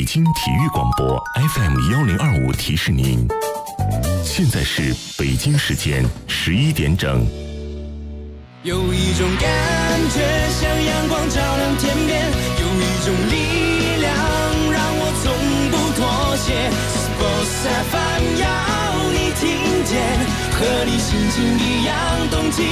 北京体育广播 FM1025提示您，现在是北京时间11点整。 有一种感觉像阳光照亮天边，有一种力量让我从不妥协。Sports FM 要你听见，和你心情一样动起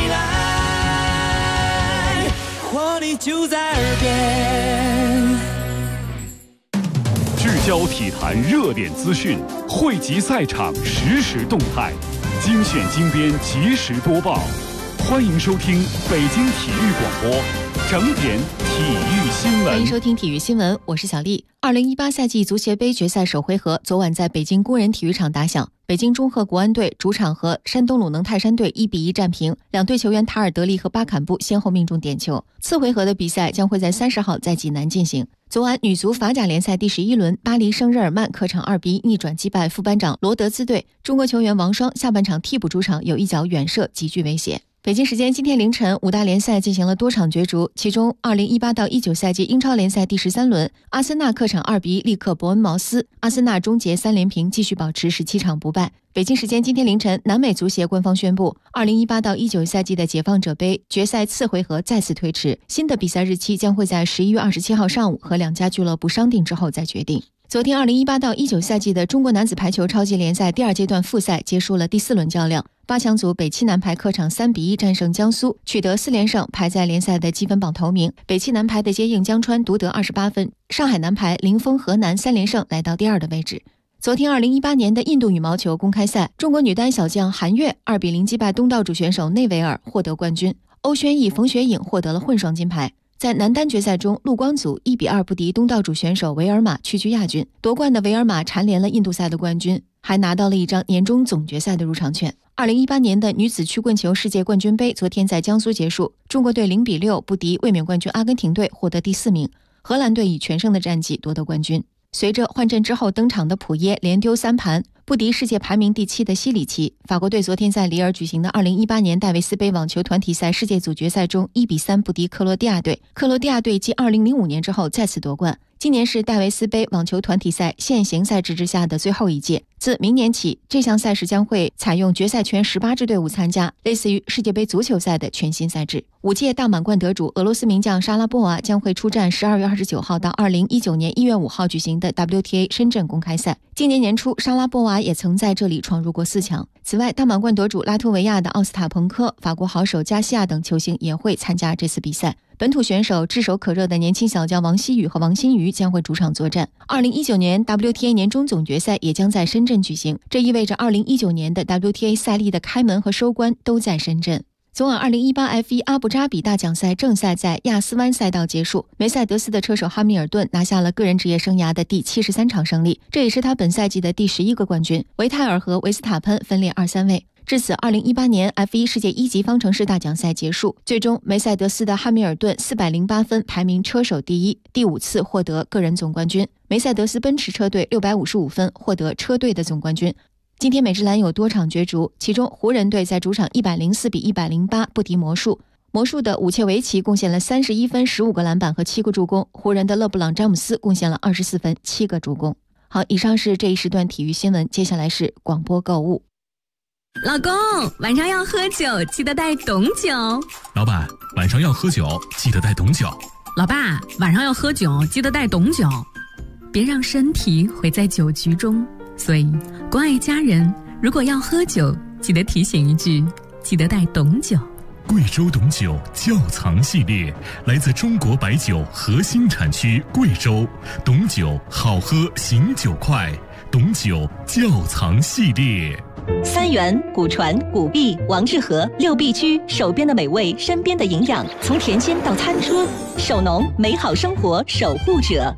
来，活力就在耳边。 聚焦体坛热点资讯，汇集赛场实时动态，精选精编及时播报。欢迎收听北京体育广播，整点体育新闻。 欢迎收听体育新闻，我是小丽。2018赛季足协杯决赛首回合昨晚在北京工人体育场打响，北京中赫国安队主场和山东鲁能泰山队1-1战平，两队球员塔尔德利和巴坎布先后命中点球。次回合的比赛将会在30号在济南进行。昨晚女足法甲联赛第11轮，巴黎圣日耳曼客场2-1逆转击败副班长罗德兹队，中国球员王霜下半场替补出场，有一脚远射极具威胁。北京时间今天凌晨，5大联赛进行了多场角逐，其中2018到19赛季英超联赛第13轮，阿森纳客场2-1力克伯恩茅斯，阿森纳终结3连平，继续保持17场不败。北京时间今天凌晨，南美足协官方宣布，2018到19赛季的解放者杯决赛次回合再次推迟，新的比赛日期将会在11月27号上午和两家俱乐部商定之后再决定。昨天2018到19赛季的中国男子排球超级联赛第2阶段复赛结束了第4轮较量，8强组北汽男排客场3-1战胜江苏，取得4连胜，排在联赛的积分榜头名。北汽男排的接应江川独得28分，上海男排零封河南3连胜，来到第2的位置。昨天2018年的印度羽毛球公开赛，中国女单小将韩悦2-0击败东道主选手内维尔，获得冠军。欧轩逸、冯雪颖获得了混双金牌。在男单决赛中，陆光祖1-2不敌东道主选手维尔玛，屈居亚军。夺冠的维尔玛蝉联了印度赛的冠军，还拿到了一张年终总决赛的入场券。2018年的女子曲棍球世界冠军杯昨天在江苏结束，中国队0-6不敌卫冕冠军阿根廷队，获得第4名。荷兰队以全胜的战绩夺得冠军。随着换阵之后登场的普耶连丢3盘，不敌世界排名第7的西里奇。法国队昨天在里尔举行的2018年戴维斯杯网球团体赛世界组决赛中1-3不敌克罗地亚队，克罗地亚队继2005年之后再次夺冠。今年是戴维斯杯网球团体赛现行赛制之下的最后一届，自明年起，这项赛事将会采用决赛圈18支队伍参加，类似于世界杯足球赛的全新赛制。5届大满贯得主俄罗斯名将沙拉波娃将会出战12月29号到2019年1月5号举行的 WTA 深圳公开赛。今年年初，沙拉波娃也曾在这里闯入过4强。此外，大满贯得主拉脱维亚的奥斯塔彭科、法国好手加西亚等球星也会参加这次比赛。本土选手炙手可热的年轻小将王希雨和王新瑜将会主场作战。2019年 WTA 年终总决赛也将在深圳举行，这意味着2019年的 WTA 赛历的开门和收官都在深圳。昨晚2018 F1 阿布扎比大奖赛正赛在亚斯湾赛道结束，梅赛德斯的车手哈密尔顿拿下了个人职业生涯的第73场胜利，这也是他本赛季的第11个冠军。维泰尔和维斯塔潘分列2、3位。至此，2018年 F1 世界一级方程式大奖赛结束，最终梅赛德斯的哈密尔顿408分排名车手第1，第5次获得个人总冠军。梅赛德斯奔驰车队655分获得车队的总冠军。今天美职篮有多场角逐，其中湖人队在主场104-108不敌魔术。魔术的武切维奇贡献了31分、15个篮板和7个助攻，湖人的勒布朗·詹姆斯贡献了24分、7个助攻。好，以上是这一时段体育新闻，接下来是广播购物。 老公，晚上要喝酒，记得带懂酒。 老板，晚上要喝酒，记得带懂酒。 老爸，晚上要喝酒，记得带懂酒。别让身体毁在酒局中。所以，关爱家人，如果要喝酒，记得提醒一句，记得带懂酒。 贵州董酒窖藏系列，来自中国白酒核心产区贵州，董酒好喝，醒酒快，董酒窖藏系列。 三元、古传、古碧、王致和6必居，手边的美味，身边的营养，从甜心到餐桌，守农，美好生活守护者。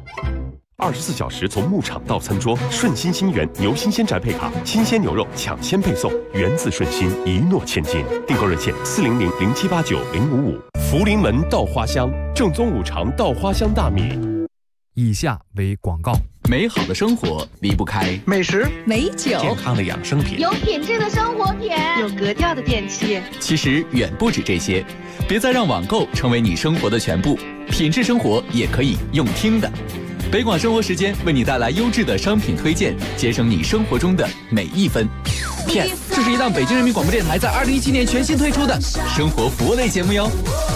24小时从牧场到餐桌，顺心新源牛新鲜宅配卡，新鲜牛肉抢先配送，源自顺心，一诺千金。订购热线400-0789-055。福临门稻花香，正宗五常稻花香大米。 以下为广告。 美好的生活离不开美食、 美酒、 健康的养生品、 有品质的生活品、 有格调的电器。 其实远不止这些，别再让网购成为你生活的全部，品质生活也可以用听的。 北广生活时间为你带来优质的商品推荐，节省你生活中的每一分。Yes， 这是一档北京人民广播电台在2017年全新推出的生活服务类节目哟。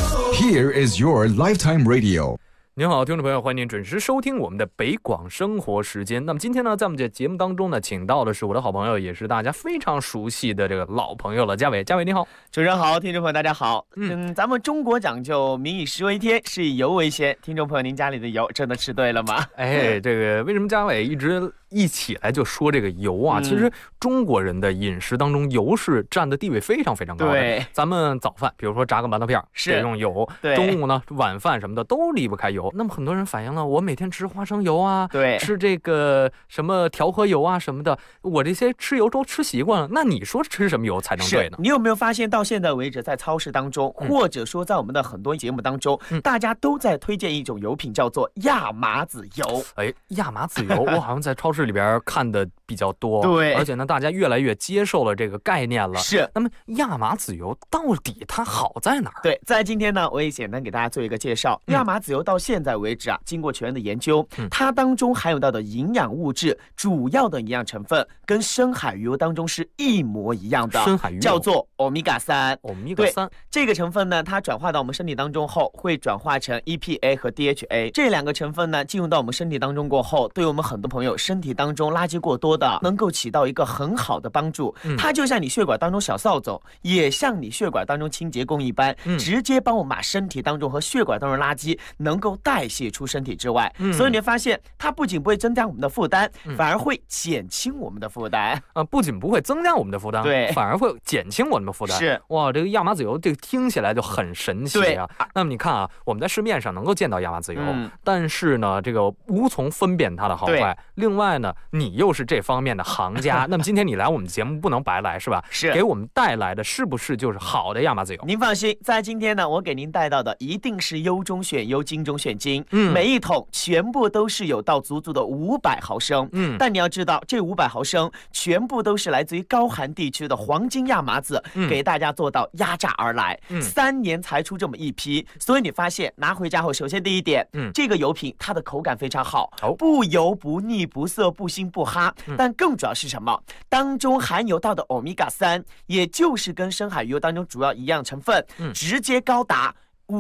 Here is your lifetime radio。 您好，听众朋友，欢迎您准时收听我们的北广生活时间。那么今天呢，在我们这节目当中呢，请到的是我的好朋友，也是大家非常熟悉的这个老朋友了，嘉伟。嘉伟你好。 主持人好，听众朋友大家好。咱们中国讲究民以食为天，食以油为先。听众朋友，您家里的油真的吃对了吗？ 哎，这个为什么嘉伟一起来就说这个油啊？其实中国人的饮食当中，油是占的地位非常非常高的。 对， 咱们早饭，比如说炸个馒头片得用油，中午呢晚饭什么的都离不开油。那么很多人反映了，我每天吃花生油啊， 对， 吃这个什么调和油啊什么的，我这些吃油都吃习惯了。那你说吃什么油才能对呢？ 你有没有发现到现在为止，在超市当中，或者说在我们的很多节目当中，大家都在推荐一种油品，叫做亚麻籽油。 哎，亚麻籽油，我好像在超市里边看的比较多， 对， 而且呢，大家越来越接受了这个概念了。 是， 那么亚麻籽油到底它好在哪儿？ 对，在今天呢，我也简单给大家做一个介绍。亚麻籽油到现在为止啊，经过全员的研究，它当中含有到的营养物质，主要的营养成分跟深海鱼油当中是一模一样的， 深海鱼油叫做欧米伽3。 欧米伽3 这个成分呢，它转化到我们身体当中后，会转化成 EPA 和 DHA 这两个成分呢，进入到我们身体当中过后，对我们很多朋友身体当中垃圾过多的，能够起到一个很好的帮助。它就像你血管当中小扫帚，也像你血管当中清洁工一般，直接帮我们把身体当中和血管当中的垃圾能够代谢出身体之外。所以你会发现，它不仅不会增加我们的负担，反而会减轻我们的负担。 不仅不会增加我们的负担， 对， 反而会减轻我们的负担。 是， 哇，这个亚麻籽油这个听起来就很神奇啊。那么你看啊，我们在市面上能够见到亚麻籽油，但是呢，这个无从分辨它的好坏。另外呢，你又是这方面的行家，那么今天你来我们节目不能白来，是吧？ 是， 给我们带来的是不是就是好的亚麻籽油？ 您放心，在今天呢，我给您带到的一定是优中选优，精中选精。每一桶全部都是有到足足的500毫升。但你要知道，这500毫升全部都是来自于高寒地区的黄金亚麻籽，给大家做到压榨而来，3年才出这么一批。所以你发现拿回家后，首先第一点，这个油品它的口感非常好，不油不腻不涩不腥不哈。但更主要是什么？当中含有到的欧米伽3，也就是跟深海鱼油当中主要一样成分，直接高达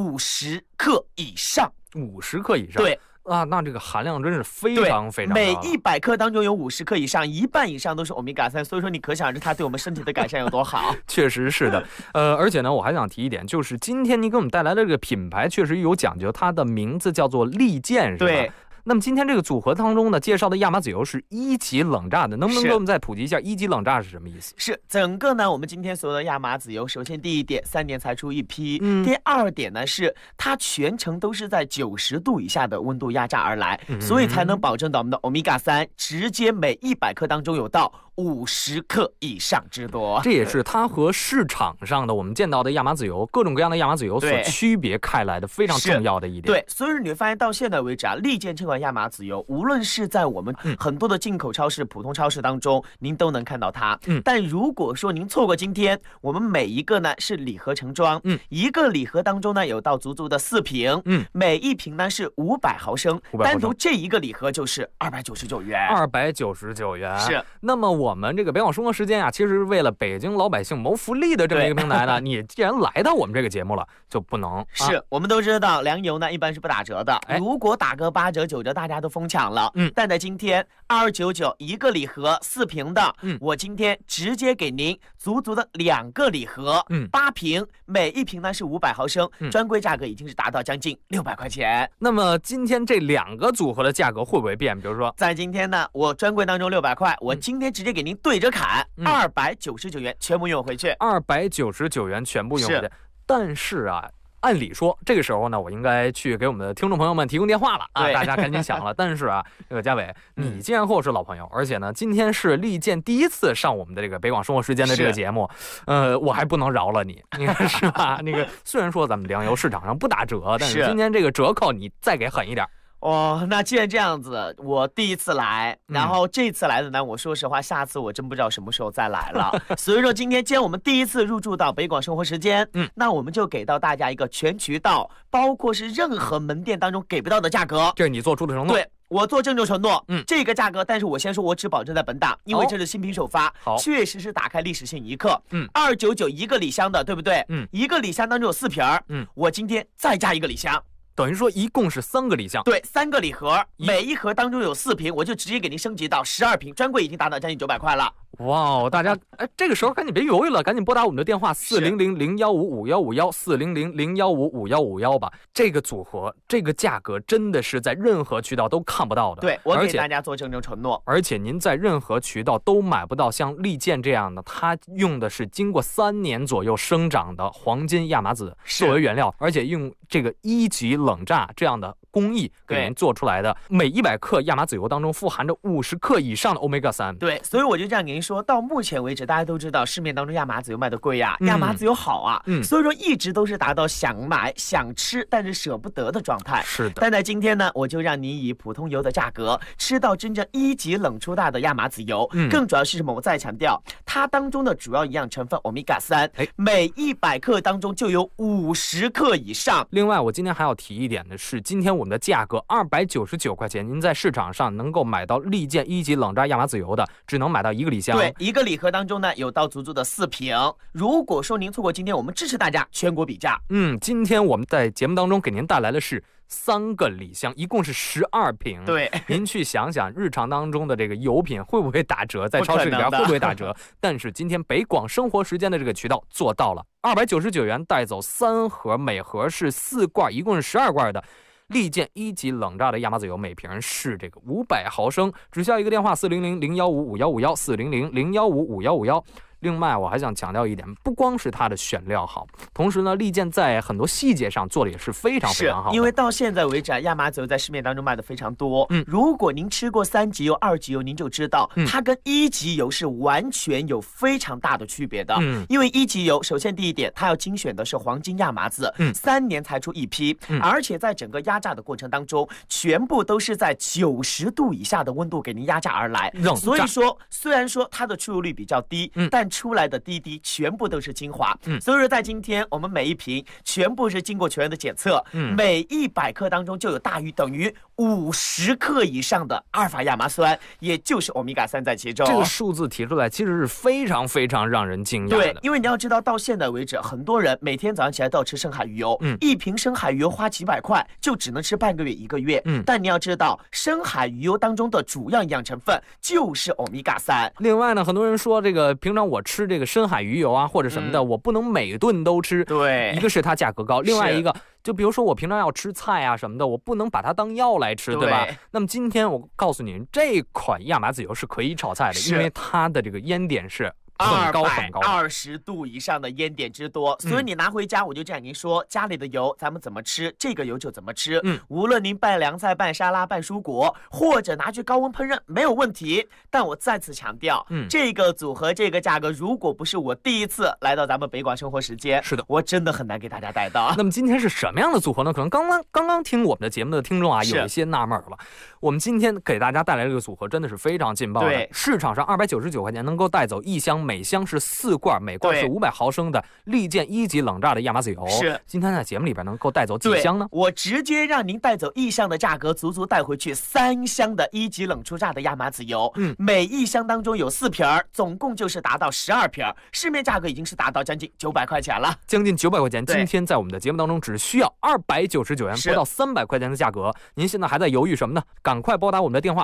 50克以上。 50克以上， 对啊，那这个含量真是非常非常高。 每100克当中有50克以上，一半以上都是欧米伽3，所以说你可想而知它对我们身体的改善有多好。 确实是的，而且呢，我还想提一点，就是今天您给我们带来的这个品牌确实有讲究，它的名字叫做利剑，是吧？ 对。 那么今天这个组合当中呢，介绍的亚麻籽油是1级冷榨的，能不能给我们再普及一下1级冷榨是什么意思？ 是整个呢，我们今天所有的亚麻籽油，首先第一点，3年才出一批；第二点呢，是它全程都是在90度以下的温度压榨而来，所以才能保证到我们的欧米伽3直接每100克当中有到50克以上之多。 这也是它和市场上的我们见到的亚麻籽油，各种各样的亚麻籽油所区别开来的非常重要的一点。 对，所以你会发现到现在为止啊，利剑这款亚麻籽油，无论是在我们很多的进口超市、普通超市当中，您都能看到它。但如果说您错过今天，我们每一个呢是礼盒成装，一个礼盒当中呢有到足足的4瓶，每一瓶呢是500毫升，单独这一个礼盒就是299元。 299元。 是。 那么我们这个北广生活时间啊，其实是为了北京老百姓谋福利的这么一个平台呢，你既然来到我们这个节目了，就不能是我们都知道粮油呢一般是不打折的，如果打个8折9折，大家都疯抢了。但在今天2299一个礼盒4瓶的，我今天直接给您足足的2个礼盒，8瓶，每一瓶呢是500毫升，专柜价格已经是达到将近600块钱。 那么今天这2个组合的价格会不会变？比如说， 在今天呢，我专柜当中600块，我今天直接给您对折砍299元，全部运回去。 299元全部运回去。但是啊，按理说这个时候呢，我应该去给我们的听众朋友们提供电话了啊，大家赶紧想了。但是啊，这个嘉伟，你既然和我是老朋友，而且呢，今天是利剑第一次上我们的这个北广生活时间的这个节目，我还不能饶了你，你看是吧？那个虽然说咱们粮油市场上不打折，但是今天这个折扣你再给狠一点。 哦，那既然这样子，我第一次来，然后这次来的呢，我说实话，下次我真不知道什么时候再来了。所以说今天既然我们第一次入驻到北广生活时间，那我们就给到大家一个全渠道，包括是任何门店当中给不到的价格。 这是你做出的承诺。 对。 我做郑重承诺，这个价格，但是我先说，我只保证在本档，因为这是新品首发，确实是打开历史性一刻。299一个礼箱的，对不对？一个礼箱当中有4瓶我今天再加一个礼箱。 等于说一共是3个礼箱， 对，3个礼盒，每一盒当中有4瓶，我就直接给您升级到12瓶，专柜已经达到将近900块了。 哇，大家这个时候赶紧别犹豫了，赶紧拨打我们的电话400-015-5151，400-015-5151吧。这个组合，这个价格真的是在任何渠道都看不到的。 对，我给大家做郑重承诺。 而且您在任何渠道都买不到像利剑这样的，它用的是经过3年左右生长的黄金亚麻籽作为原料，而且用这个1级冷榨这样的工艺给您做出来的，每100克亚麻籽油当中富含着50克以上的 Omega-3。 对，所以我就这样给您说，到目前为止，大家都知道市面当中亚麻籽油卖的贵啊，亚麻籽油好啊，所以说一直都是达到想买想吃但是舍不得的状态。 是的， 但在今天呢，我就让您以普通油的价格吃到真正1级冷出大的亚麻籽油。更主要是什么？我再强调，它当中的主要营养成分 Omega-3，每100克当中就有50克以上。 另外，我今天还要提一点的是，今天我们的价格299块钱，您在市场上能够买到利剑1级冷榨亚麻籽油的，只能买到1个礼箱。 对，一个礼盒当中呢，有到足足的4瓶。如果说您错过今天，我们支持大家全国比价。 今天我们在节目当中给您带来的是3个礼箱，一共是12瓶。 对， 您去想想，日常当中的这个油品会不会打折，在超市里边会不会打折？但是今天北广生活时间的这个渠道做到了，299元带走3盒，每盒是4罐，一共是12罐的利剑1级冷榨的亚麻籽油，每瓶是这个500毫升，只需要一个电话400-015-5151，400-015-5151。另外我还想强调一点，不光是它的选料好，同时呢，利剑在很多细节上做的也是非常非常好的。 因为到现在为止，亚麻籽油在市面当中卖的非常多。如果您吃过3级油、2级油，您就知道它跟1级油是完全有非常大的区别的。因为1级油，首先第一点，它要精选的是黄金亚麻籽，3年才出一批，而且在整个压榨的过程当中，全部都是在90度以下的温度给您压榨而来。所以说，虽然说它的出油率比较低，但出来的滴滴全部都是精华。所以说在今天我们每一瓶全部是经过全员的检测，每100克当中就有大于等于50克以上的阿尔法亚麻酸，也就是 Omega-3 在其中。 这个数字提出来其实是非常非常让人惊讶的。 对，因为你要知道，到现在为止，很多人每天早上起来都要吃深海鱼油，一瓶深海鱼油花几百块，就只能吃半个月1个月。但你要知道，深海鱼油当中的主要营养成分就是 Omega-3。 另外呢，很多人说这个平常我吃这个深海鱼油啊或者什么的，我不能每顿都吃。 对， 一个是它价格高，另外一个就比如说我平常要吃菜啊什么的，我不能把它当药来吃，对吧？那么今天我告诉您，这款亚麻籽油是可以炒菜的，因为它的这个烟点是很高很高 ，220度以上的烟点之多，所以你拿回家，我就这样跟您说，家里的油咱们怎么吃，这个油就怎么吃。无论您拌凉菜、拌沙拉、拌蔬果，或者拿去高温烹饪，没有问题。但我再次强调，这个组合、这个价格，如果不是我第一次来到咱们北广生活时间， 是的， 我真的很难给大家带到。 那么今天是什么样的组合呢？可能刚刚听我们的节目的听众啊，有一些纳闷了。我们今天给大家带来这个组合真的是非常劲爆的。 对， 市场上299块钱能够带走1箱，每箱是4罐，每罐是500毫升的利剑1级冷榨的亚麻籽油。 是， 今天在节目里边能够带走几箱呢？ 我直接让您带走1箱的价格，足足带回去3箱的1级冷出榨的亚麻籽油。每1箱当中有4瓶，总共就是达到12瓶，市面价格已经是达到将近900块钱了， 将近900块钱。今天在我们的节目当中只需要299元，不到300块钱的价格。您现在还在犹豫什么呢？赶快拨打我们的电话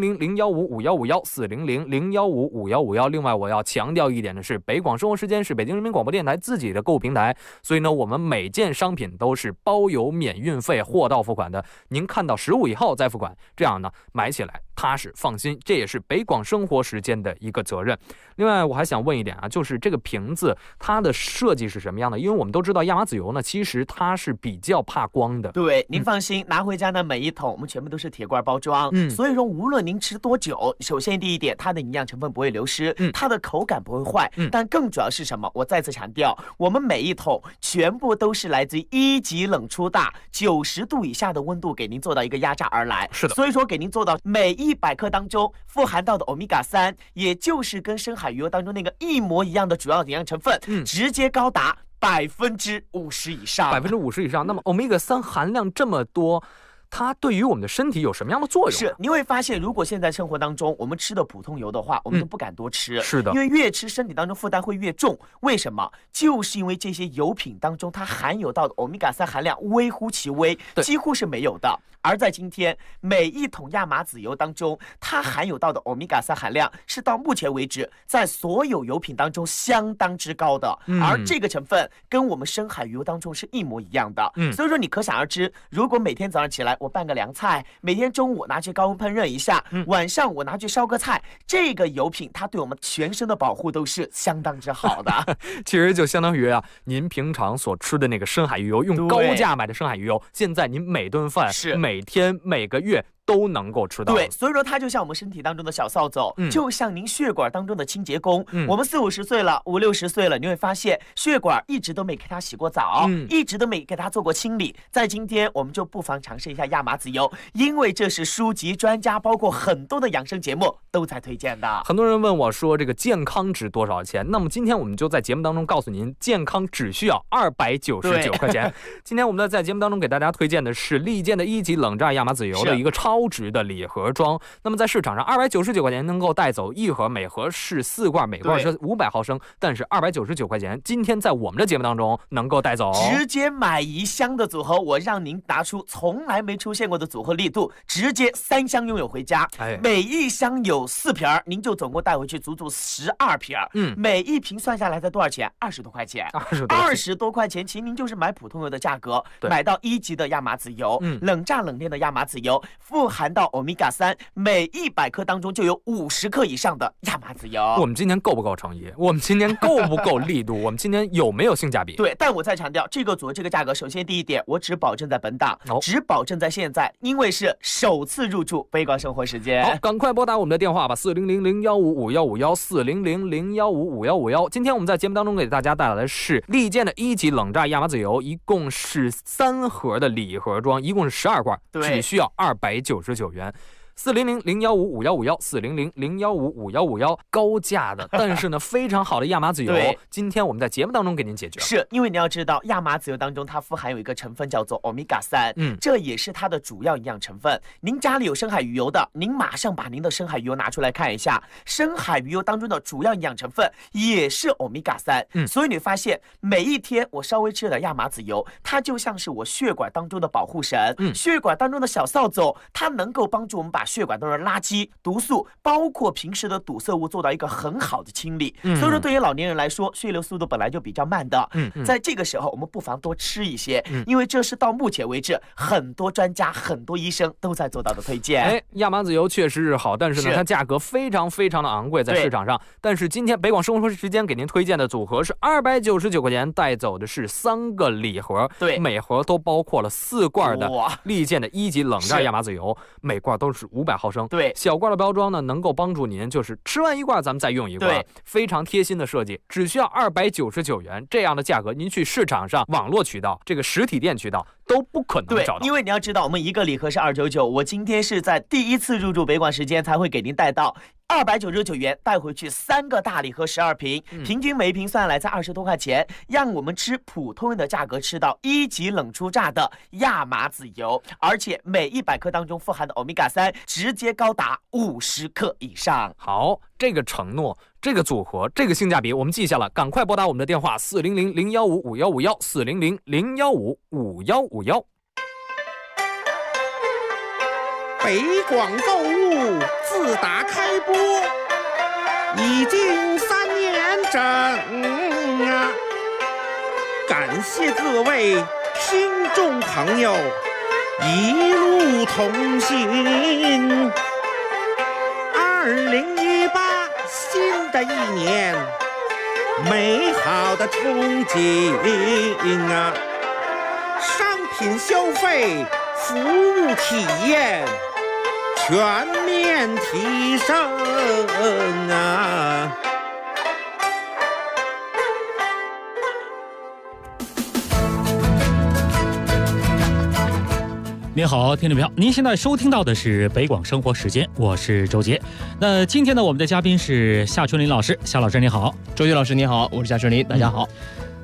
400-015-5151，400-015-5151。另外我要强调一点的是，北广生活时间是北京人民广播电台自己的购物平台，所以呢，我们每件商品都是包邮免运费，货到付款的。您看到15以后再付款，这样呢买起来踏实放心，这也是北广生活时间的一个责任。另外我还想问一点啊，就是这个瓶子它的设计是什么样的？因为我们都知道亚麻籽油呢，其实它是比较怕光的。 对，您放心，拿回家呢每一桶我们全部都是铁罐包装，所以说无论您吃多久，首先第一点，它的营养成分不会流失，它的口感不会坏，但更主要是什么？我再次强调，我们每一桶全部都是来自于1级冷出大90度以下的温度给您做到一个压榨而来。 是的， 所以说给您做到每100克当中富含到的 Omega-3，也就是跟深海鱼油当中那个一模一样的主要营养成分，直接高达50%以上。 50%以上。那么 Omega-3 含量这么多， 它对于我们的身体有什么样的作用？ 是，你会发现，如果现在生活当中我们吃的普通油的话，我们都不敢多吃。 是的， 因为越吃身体当中负担会越重。为什么？就是因为这些油品当中它含有到的欧米伽3含量微乎其微，几乎是没有的。而在今天，每一桶亚麻籽油当中，它含有到的欧米伽3含量是到目前为止在所有油品当中相当之高的。而这个成分跟我们深海鱼油当中是一模一样的。所以说你可想而知，如果每天早上起来我拌个凉菜，每天中午拿去高温烹饪一下，晚上我拿去烧个菜，这个油品它对我们全身的保护都是相当之好的。 其实就相当于您平常所吃的那个深海鱼油，用高价买的深海鱼油，现在您每顿饭每天每个月都能够吃到。 对，所以说它就像我们身体当中的小扫帚，就像您血管当中的清洁工。我们40、50岁了，50、60岁了，你会发现血管一直都没给它洗过澡，一直都没给它做过清理。在今天，我们就不妨尝试一下亚麻籽油，因为这是书籍、专家，包括很多的养生节目都在推荐的。 很多人问我说，这个健康值多少钱？那么今天我们就在节目当中告诉您，健康只需要299块钱。今天我们在节目当中给大家推荐的是利健的1级冷榨亚麻籽油的一个超值的礼盒装。那么在市场上299块钱能够带走一盒，每盒是4罐，每罐是500毫升，但是299块钱今天在我们的节目当中能够带走， 直接买1箱的组合，我让您拿出从来没出现过的组合力度，直接3箱拥有回家。每一箱有4瓶，您就总共带回去足足12瓶。每一瓶算下来才多少钱？20多块钱。20多块钱，其实您就是买普通油的价格，买到1级的亚麻籽油，冷榨冷链的亚麻籽油，富含到欧米伽3，每100克当中就有50克以上的亚麻籽油。 我们今天够不够诚意？我们今天够不够力度？我们今天有没有性价比？ 对，但我再强调，这个组合这个价格，首先第一点，我只保证在本档，只保证在现在，因为是首次入驻北广生活时间。 好，赶快拨打我们的电话吧，400001555151，4000015551。今天我们在节目当中给大家带来的是利健的1级冷榨亚麻籽油，一共是3盒的礼盒装，一共是12罐，只需要299元。4000015551，4000015551，高价的，但是呢非常好的亚麻籽油，今天我们在节目当中给您解决。 是因为你要知道，亚麻籽油当中它富含有一个成分叫做欧米伽3，这也是它的主要营养成分。您家里有深海鱼油的，您马上把您的深海鱼油拿出来看一下，深海鱼油当中的主要营养成分也是欧米伽3。所以你发现每一天我稍微吃点亚麻籽油，它就像是我血管当中的保护神，血管当中的小扫帚，它能够帮助我们把血管当中的垃圾、毒素，包括平时的堵塞物做到一个很好的清理。所以说对于老年人来说，血流速度本来就比较慢的，在这个时候我们不妨多吃一些，因为这是到目前为止很多专家、很多医生都在做到的推荐。 亚麻籽油确实是好，但是呢它价格非常非常的昂贵在市场上。但是今天北广生活时间给您推荐的组合是299块钱，带走的是3个礼盒，每盒都包括了4罐的利健的1级冷榨亚麻籽油，每罐都是500毫升。小罐的包装呢，能够帮助您就是吃完1罐咱们再用1罐，非常贴心的设计，只需要299元这样的价格，您去市场上网络渠道、这个实体店渠道都不可能找到。 因为你要知道，我们一个礼盒是299，我今天是在第一次入驻北广时间才会给您带到299元，带回去3个大礼盒12瓶，平均每一瓶算下来才20多块钱，让我们吃普通人的价格吃到1级冷出榨的亚麻籽油，而且每100克当中富含的欧米伽3直接高达50克以上。 好，这个承诺，这个组合，这个性价比我们记下了，赶快拨打我们的电话4000015551，4000015551。 北广购物自打开播已经3年整啊，感谢各位听众朋友一路同行。2018新的一年，美好的憧憬啊，商品消费、服务体验全面提升啊！ 您好，听众朋友，您现在收听到的是北广生活时间，我是周杰。那今天呢，我们的嘉宾是夏春林老师，夏老师你好。 周杰老师你好，我是夏春林，大家好。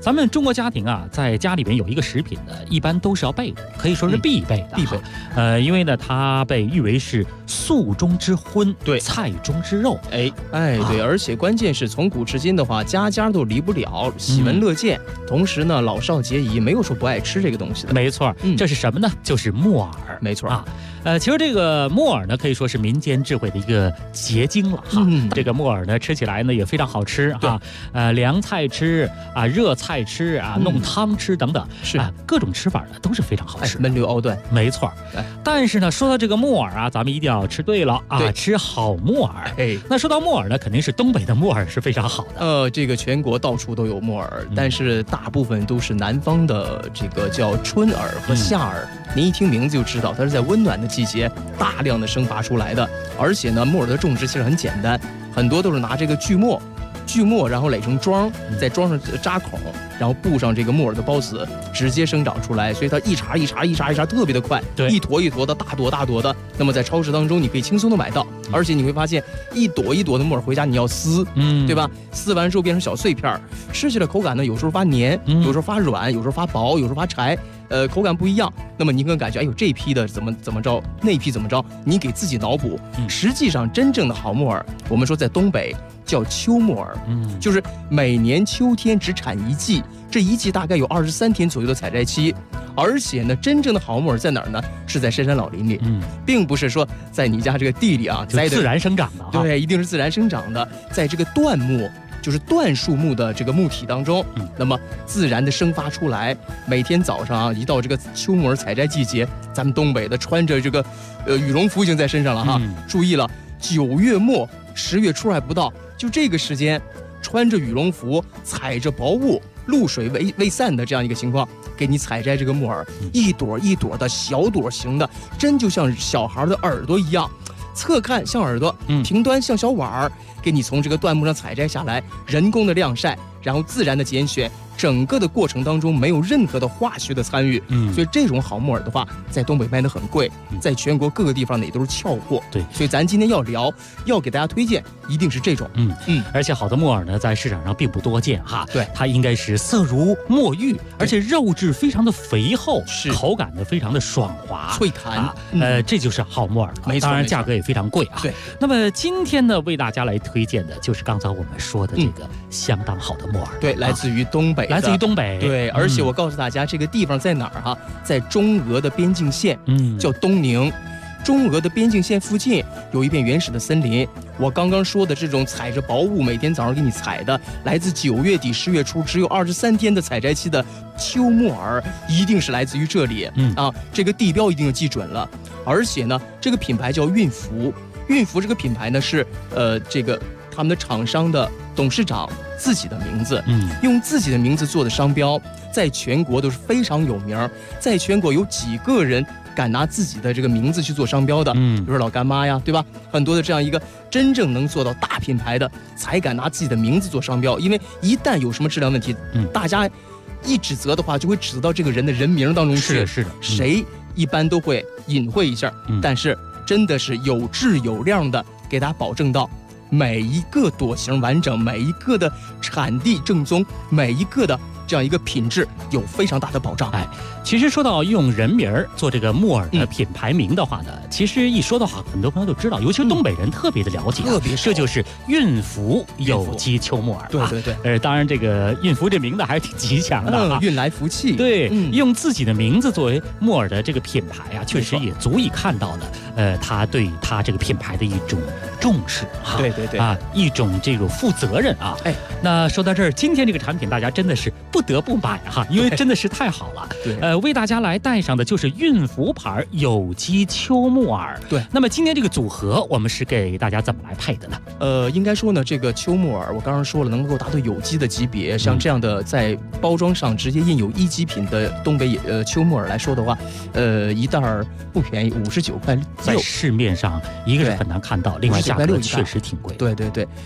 咱们中国家庭啊，在家里边有一个食品呢，一般都是要备的，可以说是必备的。 必备。 因为呢，它被誉为是素中之荤， 对， 菜中之肉。 对，而且关键是从古至今的话，家家都离不了，喜闻乐见。同时呢，老少皆宜，没有说不爱吃这个东西的。 没错，这是什么呢？就是木耳。 没错啊。其实这个木耳呢，可以说是民间智慧的一个结晶了哈。这个木耳呢，吃起来呢也非常好吃哈。凉菜吃啊，热菜吃啊，弄汤吃等等， 是各种吃法呢都是非常好吃， 焖溜熬炖。 没错。但是呢，说到这个木耳啊，咱们一定要吃对了啊，吃好木耳。那说到木耳呢，肯定是东北的木耳是非常好的。 这个全国到处都有木耳，但是大部分都是南方的这个叫春耳和夏耳。您一听名字就知道，它是在温暖的季节大量的生发出来的。而且呢，木耳的种植其实很简单，很多都是拿这个锯末，然后垒成桩，在桩上扎孔，然后布上这个木耳的孢子，直接生长出来，所以它一茬特别的快，一坨一坨的，大朵的。那么在超市当中，你可以轻松的买到，而且你会发现一朵一朵的木耳回家你要撕，对吧？撕完之后变成小碎片，吃起来口感呢，有时候发黏，有时候发软，有时候发薄，有时候发柴。口感不一样，那么您可能感觉，哎呦，这批的怎么着，那批怎么着，你给自己脑补。实际上，真正的好木耳，我们说在东北叫秋木耳，就是每年秋天只产一季，这一季大概有23天左右的采摘期。而且呢，真正的好木耳在哪儿呢？是在深山老林里，并不是说在你家这个地里啊， 就自然生长的。 对，一定是自然生长的，在这个椴木。就是椴树木的这个木体当中，那么自然的生发出来。每天早上啊，一到这个秋木耳采摘季节，咱们东北的穿着这个羽绒服已经在身上了哈。注意了，9月末10月初还不到，就这个时间，穿着羽绒服，踩着薄雾，露水未散的这样一个情况，给你采摘这个木耳，一朵一朵的小朵型的，真就像小孩的耳朵一样。侧看像耳朵，平端像小碗儿，给你从这个椴木上采摘下来，人工的晾晒，然后自然的拣选，整个的过程当中没有任何的化学的参与。所以这种好木耳的话，在东北卖得很贵，在全国各个地方呢也都是俏货。 对， 所以咱今天要给大家推荐，一定是这种。 而且好的木耳呢，在市场上并不多见哈。 对， 它应该是色如墨玉，而且肉质非常的肥厚，口感呢非常的爽滑脆弹。 这就是好木耳。 没错， 当然价格也非常贵啊。 对， 那么今天呢，为大家来推荐的就是刚才我们说的这个相当好的木耳。 对，来自于东北。对，而且我告诉大家，这个地方在哪儿哈？在中俄的边境线，叫东宁。中俄的边境线附近有一片原始的森林。我刚刚说的这种踩着薄雾，每天早上给你采的，来自9月底10月初，只有23天的采摘期的秋木耳，一定是来自于这里。这个地标一定要记准了。而且呢，这个品牌叫韵福。韵福这个品牌呢是这个他们的厂商的董事长自己的名字，用自己的名字做的商标，在全国都是非常有名。在全国有几个人敢拿自己的这个名字去做商标的？比如说老干妈呀，对吧？很多的这样一个真正能做到大品牌的，才敢拿自己的名字做商标。因为一旦有什么质量问题，大家一指责的话，就会指责到这个人的人名当中去。 是的， 谁一般都会隐晦一下，但是真的是有质有量的，给大家保证到每一个朵型完整，每一个的产地正宗，每一个的这样一个品质有非常大的保障。 其实说到用人名做这个木耳的品牌名的话呢，其实一说的话，很多朋友都知道，尤其是东北人特别的了解，这就是韵福有机秋木耳。 对。 当然这个韵福这名字还是挺吉祥的运来福气。 对，用自己的名字作为木耳的这个品牌啊，确实也足以看到了他对他这个品牌的一种重视哈。 对一种这种负责任啊。那说到这儿，今天这个产品大家真的是不得不买哈，因为真的是太好了。为大家来带上的就是韵福牌有机秋木耳。 对， 那么今天这个组合我们是给大家怎么来配的呢？ 应该说呢，这个秋木耳我刚刚说了，能够达到有机的级别，像这样的在包装上直接印有1级品的东北秋木耳来说的话，一袋不便宜，59块6， 在市面上一个是很难看到，另外价格确实挺贵。 对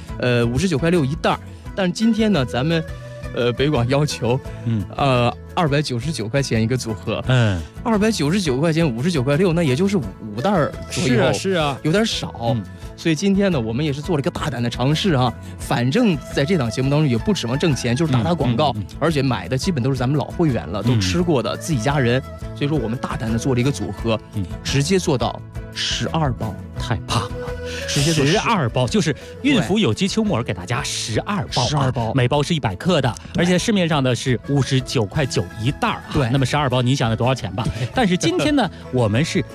，59块6一袋。但是今天呢，咱们北广要求299块钱一个组合299块钱59块6，那也就是5袋左右。 是啊， 有点少。 所以今天呢，我们也是做了一个大胆的尝试啊。反正在这档节目当中也不指望挣钱，就是打广告，而且买的基本都是咱们老会员了，都吃过的自己家人。所以说我们大胆的做了一个组合，直接做到12包， 太棒了。12包就是孕妇有机秋木耳给大家12包，12包，每包是100克的，而且市面上的是59.9块一袋啊。 对， 那么12包，你想得多少钱吧？但是今天呢，我们是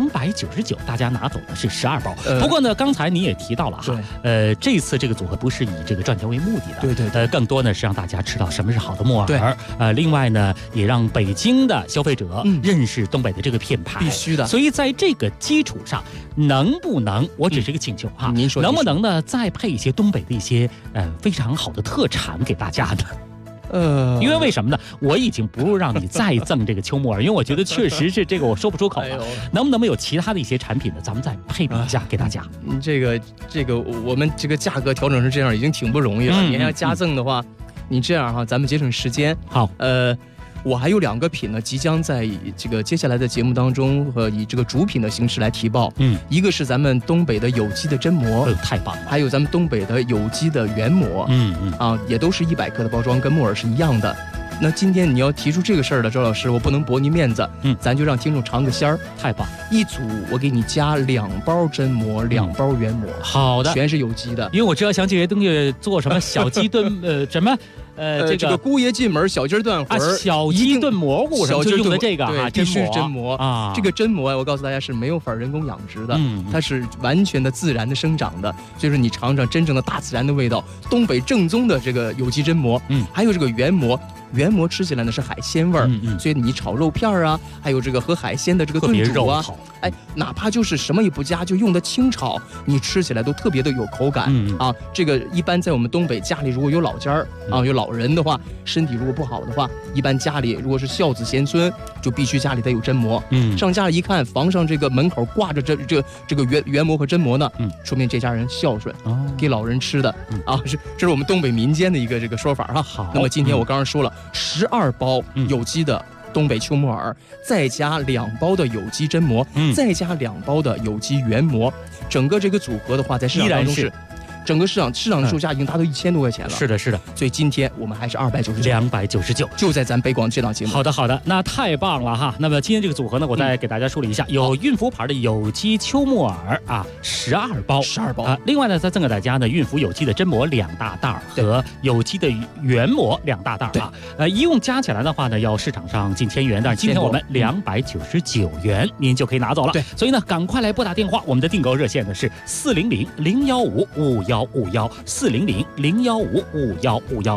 299，大家拿走的是12包。不过呢，刚才你也提到了哈，这次这个组合不是以这个赚钱为目的的， 对， 更多呢是让大家知道什么是好的木耳。另外呢，也让北京的消费者认识东北的这个品牌， 必须的。 所以在这个基础上，能不能？我只是一个请求哈， 您说能不能呢再配一些东北的一些非常好的特产给大家呢？因为什么呢？我已经不让你再赠这个秋木耳，因为我觉得确实是这个我说不出口了。能不能有其他的一些产品呢？咱们再配比一下给大家。 这个我们这个价格调整成这样已经挺不容易了。你还要加赠的话，你这样哈，咱们节省时间。 好， 我还有2个品呢，即将在这个接下来的节目当中以这个主品的形式来提报。一个是咱们东北的有机的榛蘑， 太棒了。 还有咱们东北的有机的原蘑，也都是100克的包装，跟木耳是一样的。那今天你要提出这个事儿了，周老师，我不能驳您面子，咱就让听众尝个鲜儿。 太棒！ 一组我给你加2包榛蘑，2包原蘑。 好的， 全是有机的。 因为我知道像这些东西做什么小鸡炖什么。 这个姑爷进门，小鸡炖魂儿， 小鸡炖蘑菇，就用的这个啊，必须是榛蘑啊。这个榛蘑我告诉大家是没有法人工养殖的，它是完全的自然的生长的，所以说你尝尝真正的大自然的味道，东北正宗的这个有机榛蘑。还有这个原蘑。原蘑吃起来呢是海鲜味儿，所以你炒肉片啊，还有这个和海鲜的这个炖煮啊，哪怕就是什么也不加，就用的清炒，你吃起来都特别的有口感啊。这个一般在我们东北家里如果有老家啊，有老人的话，身体如果不好的话，一般家里如果是孝子贤孙，就必须家里得有榛蘑。上家里一看，房上这个门口挂着这个原蘑和榛蘑呢，说明这家人孝顺，给老人吃的啊。这是我们东北民间的一个这个说法啊。 好， 那么今天我刚刚说了。12包有机的东北秋木耳，再加2包的有机榛蘑，再加2包的有机原蘑，整个这个组合的话，在市场当中是。整个市场的售价已经达到1000多块钱了。 是的， 所以今天我们还是 299， 就在咱北广这档节目。 好的，那太棒了哈。那么今天这个组合呢，我再给大家梳理一下，有孕妇牌的有机秋木耳啊，12包啊。另外呢，再赠给大家呢，孕妇有机的榛蘑2大袋和有机的原蘑2大袋啊。一共加起来的话呢，要市场上近1000元，但是今天我们299元，您就可以拿走了。 对， 所以呢，赶快来拨打电话，我们的订购热线呢是400-015-5151，400-015-5151。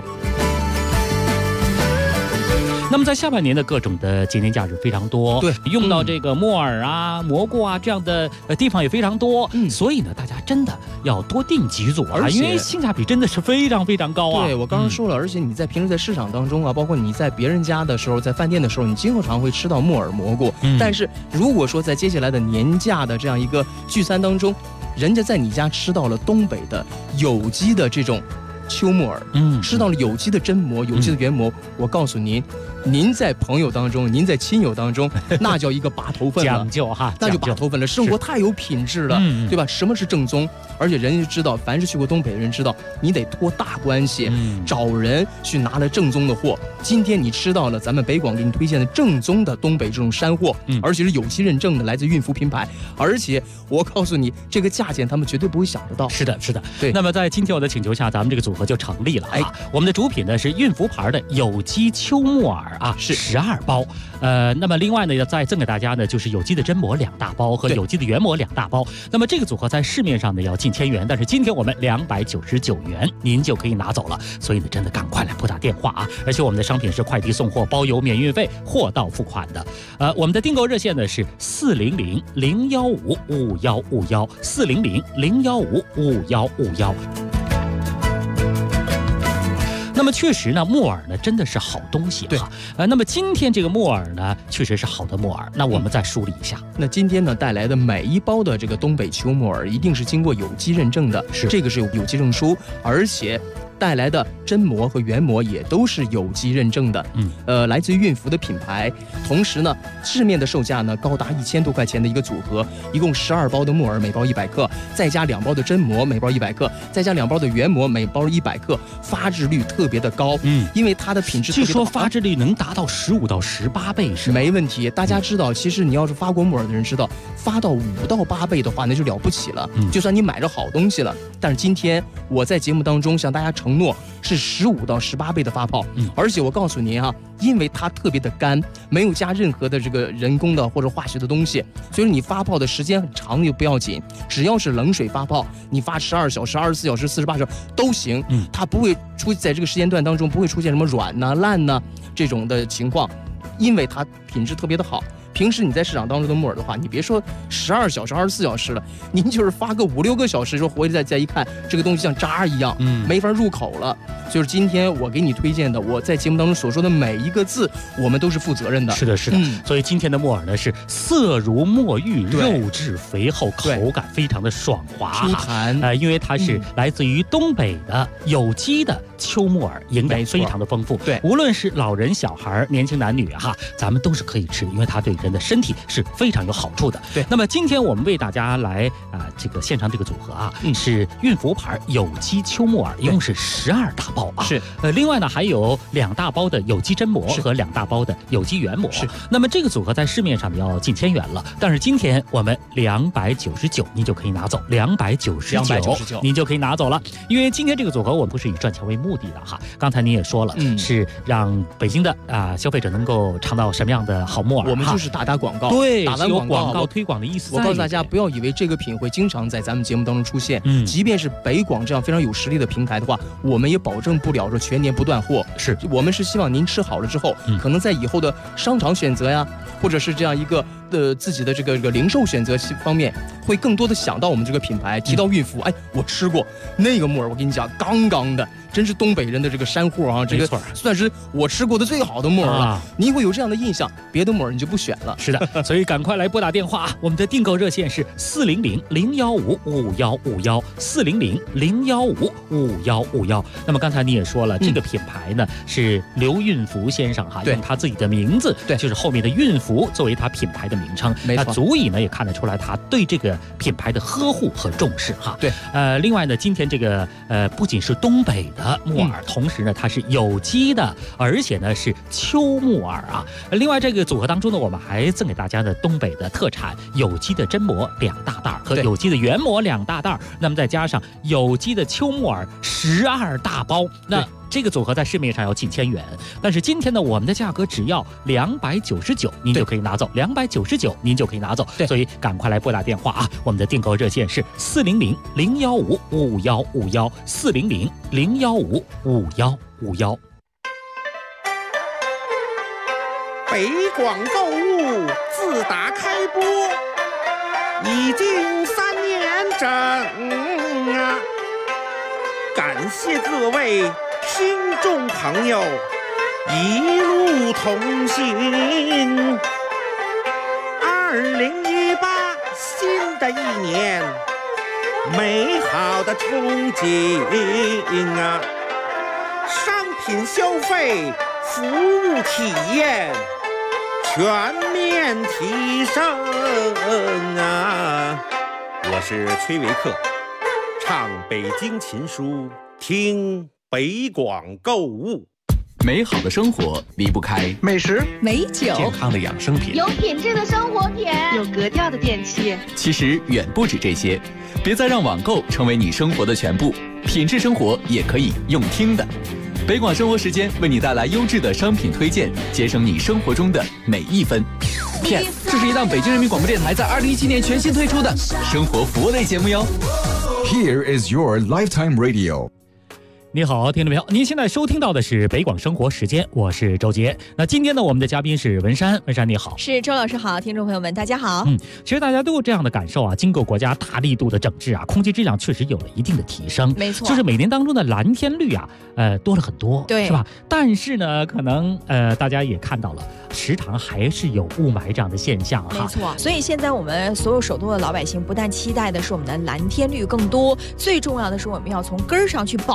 那么在下半年的各种的节年假日非常多， 对， 用到这个木耳啊、蘑菇啊这样的地方也非常多，所以呢，大家真的要多订几组啊，因为性价比真的是非常非常高啊。 对，我刚刚说了，而且你在平时在市场当中啊，包括你在别人家的时候，在饭店的时候，你经常会吃到木耳蘑菇。但是如果说在接下来的年假的这样一个聚餐当中，人家在你家吃到了东北的有机的这种秋木耳，吃到了有机的榛蘑、有机的原蘑，我告诉您，您在朋友当中，您在亲友当中，那叫一个拔头份了， 讲究哈， 那就拔头份了。生活太有品质了，对吧？什么是正宗？而且人家知道，凡是去过东北的人知道，你得托大关系，找人去拿了正宗的货。今天你吃到了咱们北广给你推荐的正宗的东北这种山货，而且是有机认证的，来自孕妇品牌。而且我告诉你，这个价钱他们绝对不会想得到。 是的， 对。 那么在今天我的请求下，咱们这个组合就成立了啊。我们的主品呢是孕妇牌的有机秋木耳啊，是12包。那么另外呢，再赠给大家呢，就是有机的榛蘑2大包和有机的原蘑2大包。那么这个组合在市面上呢要近1000元，但是今天我们299元，您就可以拿走了。所以呢，真的赶快来拨打电话啊！而且我们的商品是快递送货，包邮免运费，货到付款的。我们的订购热线呢是400-015-5151，400-015-5151。那么确实呢，木耳呢真的是好东西哈。那么今天这个木耳呢，确实是好的木耳。那我们再梳理一下。 那今天呢带来的每一包的这个东北秋木耳，一定是经过有机认证的，这个是有机证书，而且带来的真膜和原膜也都是有机认证的，来自于孕妇的品牌。同时呢，市面的售价呢高达1000多块钱的一个组合，一共12包的木耳，每包100克，再加2包的真膜，每包100克，再加2包的原膜，每包100克，发质率特别的高，因为它的品质特别的好。 据说发质率能达到15到18倍是吗？ 没问题。大家知道，其实你要是发过木耳的人知道，发到5到8倍的话，那就了不起了。就算你买着好东西了，但是今天我在节目当中向大家承诺是15到18倍的发泡，而且我告诉您啊，因为它特别的干，没有加任何的这个人工的或者化学的东西，所以你发泡的时间很长又不要紧，只要是冷水发泡，你发12小时、24小时、48小时都行，它不会在这个时间段当中不会出现什么软呐、烂呐这种的情况，因为它品质特别的好。平时你在市场当中的木耳的话，你别说12小时、24小时了，您就是发个5、6个小时，说回来再一看，这个东西像渣一样，没法入口了。就是今天我给你推荐的，我在节目当中所说的每一个字，我们都是负责任的。 是的，是的。所以今天的木耳呢是色如墨玉，肉质肥厚，口感非常的爽滑 Q 弹。 因为它是来自于东北的有机的秋木耳，营养非常的丰富。 对， 无论是老人、小孩、年轻男女哈，咱们都是可以吃，因为它对人的身体是非常有好处的。 对， 那么今天我们为大家来这个献上这个组合啊，是孕福牌有机秋木耳，一共是12大包啊。 是， 另外呢还有2大包的有机真膜和2大包的有机原膜。 是， 那么这个组合在市面上要近1000元了，但是今天我们299您就可以拿走，299您就可以拿走了，因为今天这个组合我们不是以赚钱为目的的哈。刚才您也说了，是让北京的消费者能够尝到什么样的好木耳。 我们就是打广告， 对， 打完广告推广的意思。 我告诉大家，不要以为这个品会经常在咱们节目当中出现，即便是北广这样非常有实力的平台的话，我们也保证不了说全年不断货。 是， 我们是希望您吃好了之后，可能在以后的商场选择呀，或者是这样一个自己的这个零售选择方面，会更多的想到我们这个品牌。提到孕妇，哎，我吃过那个木耳，我跟你讲，刚刚的。真是东北人的这个山货啊，这个算是我吃过的最好的木耳了。您会有这样的印象，别的木耳你就不选了。 是的，所以赶快来拨打电话啊！我们的订购热线是400-015-5151，400-015-5151。那么刚才你也说了，这个品牌呢是刘运福先生哈，用他自己的名字，就是后面的运福作为他品牌的名称，那足以呢也看得出来他对这个品牌的呵护和重视哈。 对， 另外呢，今天这个不仅是东北的木耳，同时呢它是有机的，而且呢是秋木耳啊。另外这个组合当中呢，我们还赠给大家的东北的特产有机的真膜2大袋和有机的原膜2大袋，那么再加上有机的秋木耳12大包，那这个组合在市面上要近1000元，但是今天呢，我们的价格只要299，您就可以拿走，299您就可以拿走。所以赶快来拨打电话啊！我们的订购热线是400-015-5151，400-015-5151。 北广购物自打开播已经3年整啊，感谢各位听众朋友一路同行。2018新的一年，美好的憧憬啊，商品消费、服务体验全面提升啊！我是崔维克，唱北京琴书，听北广购物。 美好的生活离不开美食、 美酒、 健康的养生品、 有品质的生活品、 有格调的电器。 其实远不止这些，别再让网购成为你生活的全部，品质生活也可以用听的。北广生活时间为你带来优质的商品推荐，节省你生活中的每一分。PS， 这是一档北京人民广播电台在2017年全新推出的生活服务类节目哟。 Here is your lifetime radio。 你好，听众朋友，您现在收听到的是北广生活时间，我是周杰。那今天呢，我们的嘉宾是文山，文山你好。 是周老师好，听众朋友们大家好。 其实大家都有这样的感受啊，经过国家大力度的整治啊，空气质量确实有了一定的提升。 没错， 就是每年当中的蓝天率啊，多了很多， 对， 是吧？但是呢，可能大家也看到了，时常还是有雾霾这样的现象哈。 没错，所以现在我们所有首都的老百姓，不但期待的是我们的蓝天率更多，最重要的是我们要从根儿上去保护自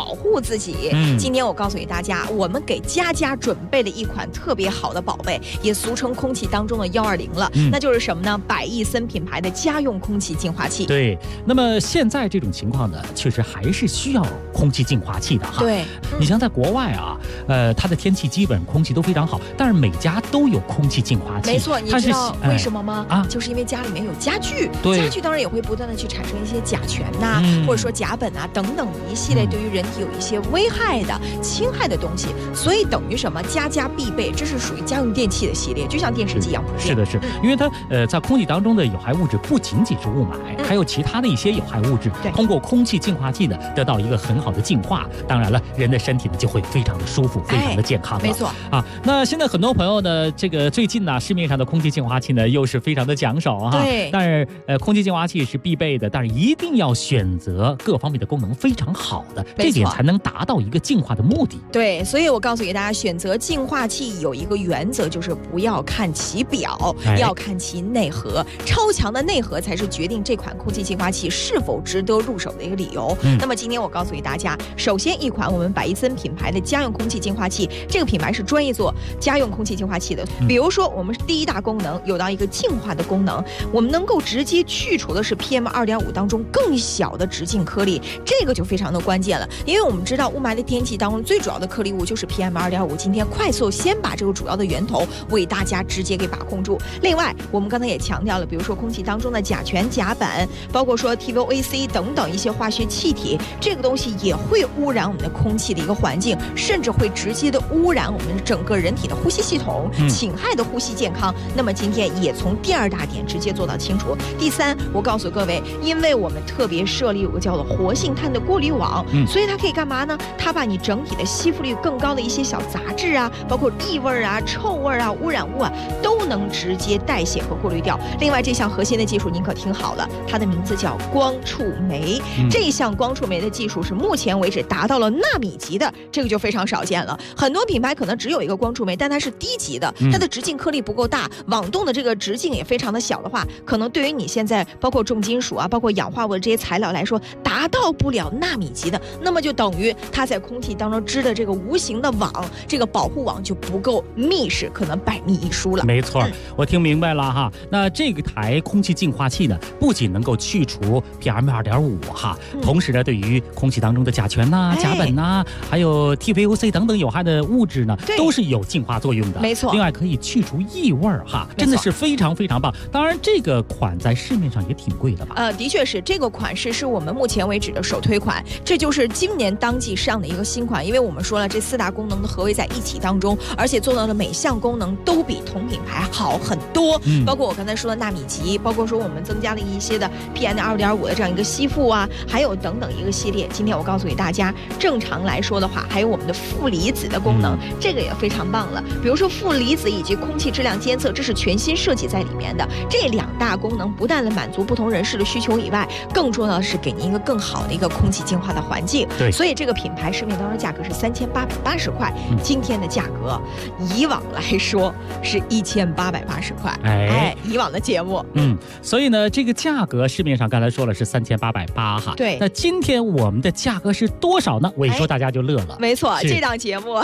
自己。今天我告诉给大家，我们给家家准备了一款特别好的宝贝，也俗称空气当中的120了，那就是什么呢？百益森品牌的家用空气净化器。 对，那么现在这种情况呢，确实还是需要空气净化器的哈。 对， 你像在国外啊，它的天气基本空气都非常好，但是每家都有空气净化器。 没错，你知道为什么吗？就是因为家里面有家具，家具当然也会不断的去产生一些甲醛呐，或者说甲苯啊等等一系列对于人体有一些危害的、侵害的东西，所以等于什么？家家必备，这是属于家用电器的系列，就像电视机一样。 是的，因为它在空气当中的有害物质不仅仅是雾霾，还有其他的一些有害物质，通过空气净化器呢得到一个很好的净化。当然了，人的身体呢就会非常的舒服，非常的健康了。 没错啊。那现在很多朋友呢，这个最近呢，市面上的空气净化器呢又是非常的抢手哈。 对。 但是空气净化器是必备的，但是一定要选择各方面的功能非常好的，这点才能达到一个净化的目的。 对，所以我告诉给大家，选择净化器有一个原则，就是不要看其表，要看其内核。超强的内核才是决定这款空气净化器是否值得入手的一个理由。那么今天我告诉给大家，首先一款我们百益森品牌的家用空气净化器，这个品牌是专业做家用空气净化器的。比如说我们第一大功能有到一个净化的功能，我们能够直接去除的是 PM2.5 当中更小的直径颗粒，这个就非常的关键了。因为我们知道雾霾的天气当中最主要的颗粒物就是 PM2.5， 今天快速先把这个主要的源头为大家直接给把控住。另外我们刚才也强调了，比如说空气当中的甲醛、甲苯，包括说 TVOC 等等一些化学气体，这个东西也会污染我们的空气的一个环境，甚至会直接的污染我们整个人体的呼吸系统，侵害的呼吸健康。那么今天也从第二大点直接做到清楚。第三，我告诉各位，因为我们特别设立有个叫做活性炭的过滤网，所以它可以干嘛呢？它把你整体的吸附率更高的一些小杂质啊，包括异味啊、臭味啊、污染物啊，都能直接代谢和过滤掉。另外这项核心的技术您可听好了，它的名字叫光触媒。这项光触媒的技术是目前为止达到了纳米级的，这个就非常少见了。很多品牌可能只有一个光触媒，但它是低级的，它的直径颗粒不够大，网动的这个直径也非常的小的话，可能对于你现在包括重金属啊、包括氧化物的这些材料来说，达到不了纳米级的，那么就等于它在空气当中织的这个无形的网，这个保护网就不够密实，可能百密一疏了。 没错，我听明白了哈。那这个台空气净化器呢，不仅能够去除 PM2.5 哈，同时呢，对于空气当中的甲醛呐、甲苯呐，还有 TVOC 等等有害的物质呢，都是有净化作用的。 没错。 另外可以去除异味哈，真的是非常非常棒。当然，这个款在市面上也挺贵的吧？ 的确是，这个款式是我们目前为止的首推款，这就是今年当季上的一个新款。因为我们说了，这4大功能都合为在一体当中，而且做到了每项功能都比同品牌好很多。包括我刚才说的纳米级，包括说我们增加了一些的 PM2.5 的这样一个吸附啊，还有等等一个系列。今天我告诉给大家，正常来说的话，还有我们的负离子的功能，这个也非常棒了。比如说负离子以及空气质量监测，这是全新设计在里面的。这2大功能不但能满足不同人士的需求以外，更重要的是给您一个更好的一个空气净化的环境。 对， 所以这个品牌市面当中价格是3880块，今天的价格以往来说是1880块。以往的节目， 所以呢，这个价格市面上刚才说了是3880哈。 对， 那今天我们的价格是多少呢？我一说大家就乐了。 没错，这档节目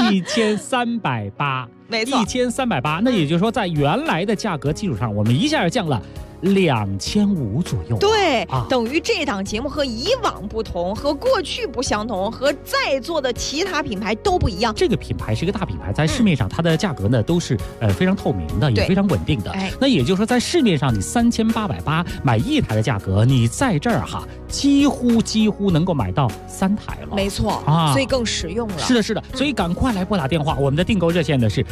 1380， 没错 ，1380。那也就是说，在原来的价格基础上，我们一下降了2500左右。 对，等于这档节目和以往不同，和过去不相同，和在座的其他品牌都不一样。 这个品牌是一个大品牌，在市面上它的价格呢都是非常透明的，也非常稳定的。那也就是说，在市面上你3880买一台的价格，你在这儿哈几乎能够买到3台了。 没错所以更实用了。 是的，所以赶快来拨打电话，我们的订购热线呢是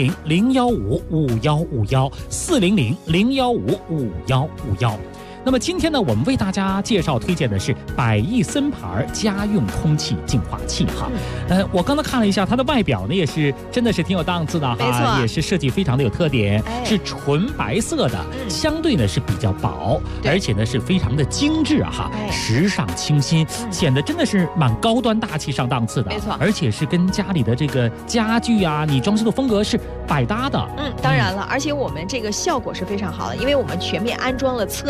400-015-5151，400-015-5151。那么今天呢，我们为大家介绍推荐的是百益森牌家用空气净化器哈。我刚才看了一下它的外表呢，也是真的是挺有档次的哈，也是设计非常的有特点，是纯白色的，相对呢是比较薄，而且呢是非常的精致哈，时尚清新，显得真的是蛮高端大气上档次的。 没错， 而且是跟家里的这个家具啊，你装修的风格是百搭的。 当然了，而且我们这个效果是非常好的，因为我们全面安装了侧面式的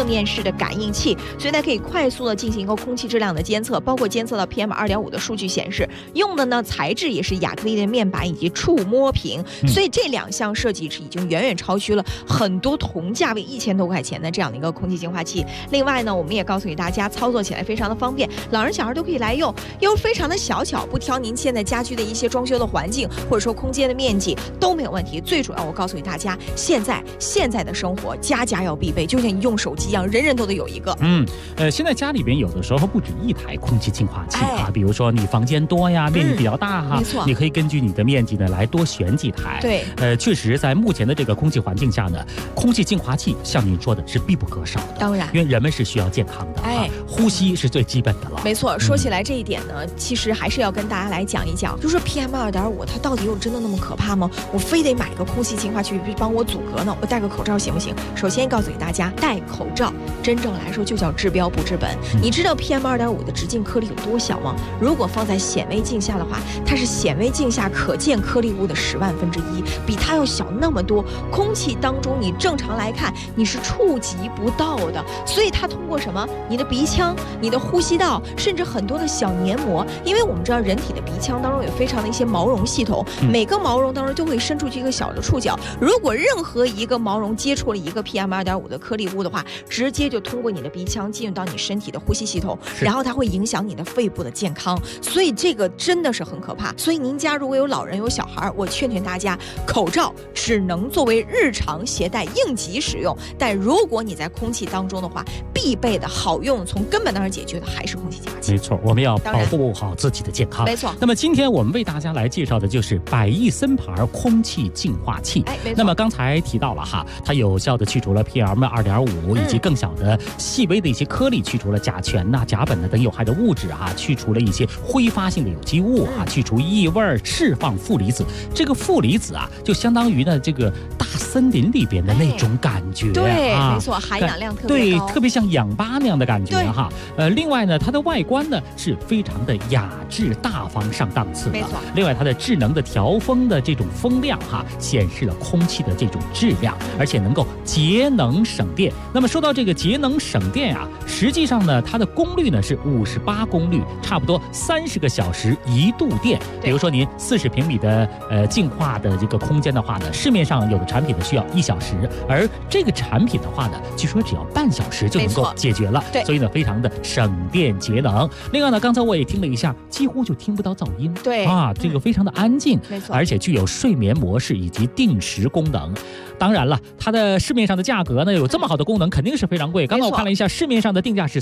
的感应器，所以它可以快速的进行一个空气质量的监测，包括监测到 PM2.5 的数据显示，用的呢材质也是亚克力的面板以及触摸屏，所以这2项设计是已经远远超出了很多同价位1000多块钱的这样的一个空气净化器。另外呢，我们也告诉给大家，操作起来非常的方便，老人小孩都可以来用，又非常的小巧，不挑您现在家居的一些装修的环境或者说空间的面积都没有问题。最主要我告诉给大家，现在的生活家家要必备，就像你用手机一样，人人都得有一个。 现在家里边有的时候不止1台空气净化器啊，比如说你房间多呀，面积比较大哈， 没错， 你可以根据你的面积呢来多选几台。 对， 确实在目前的这个空气环境下呢，空气净化器像您说的是必不可少的。 当然， 因为人们是需要健康的，呼吸是最基本的了。 没错，说起来这一点呢，其实还是要跟大家来讲一讲，就说 PM2.5 它到底有真的那么可怕吗？我非得买个空气净化器帮我阻隔呢？我戴个口罩行不行？首先告诉给大家，戴口罩真正来说就叫治标不治本。你知道 PM2.5 的直径颗粒有多小吗？如果放在显微镜下的话，它是显微镜下可见颗粒物的10万分之一，比它要小那么多。空气当中你正常来看你是触及不到的，所以它通过什么？你的鼻腔、你的呼吸道，甚至很多的小黏膜。因为我们知道人体的鼻腔当中有非常的一些毛绒系统，每个毛绒当中都会伸出去一个小的触角，如果任何一个毛绒接触了一个 PM2.5 的颗粒物的话，直接就通过你的鼻腔进入到你身体的呼吸系统，然后它会影响你的肺部的健康，所以这个真的是很可怕。所以您家如果有老人有小孩，我劝大家，口罩只能作为日常携带应急使用，但如果你在空气当中的话，必备的好用从根本当中解决的还是空气净化器。 没错，我们要保护好自己的健康。 没错。 那么今天我们为大家来介绍的就是百益森牌空气净化器。 没错。 那么刚才提到了哈，它有效的去除了 PM2.5 以及更小的细微的一些颗粒，去除了甲醛呐、甲苯等有害的物质啊，去除了一些挥发性的有机物啊，去除异味，释放负离子。这个负离子啊，就相当于呢这个大森林里边的那种感觉。 对，没错，含氧量特别高， 对，特别像氧吧那样的感觉哈。另外呢，它的外观呢是非常的雅致大方上档次的。 没错。 另外，它的智能的调风的这种风量哈，显示了空气的这种质量，而且能够节能省电。那么说到这个节能省电啊，实际上呢，它的功率呢是58功率，差不多30个小时1度电。比如说您40平米的净化的这个空间的话呢，市面上有的产品呢需要1小时，而这个产品的话呢，据说只要半小时就能够解决了。所以呢，非常的省电节能。另外呢，刚才我也听了一下，几乎就听不到噪音。 对啊，这个非常的安静， 没错， 而且具有睡眠模式以及定时功能。当然了，它的市面上的价格呢，有这么好的功能，肯定是非常贵。刚刚我看了一下，市面上的定价是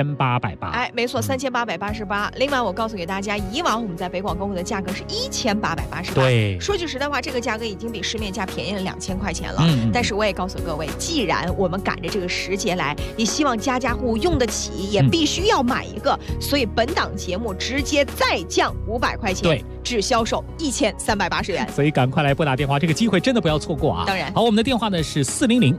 3880。 没错，3888。另外，我告诉给大家，以往我们在北广购物的价格是1888。 对， 说句实在话，这个价格已经比市面价便宜了2000块钱了。但是我也告诉各位，既然我们赶着这个时节来，也希望家家户户用得起，也必须要买一个。所以本档节目直接再降500块钱， 对， 只销售1380元。 所以赶快来拨打电话，这个机会真的不要错过啊！ 当然。 好，我们的电话呢是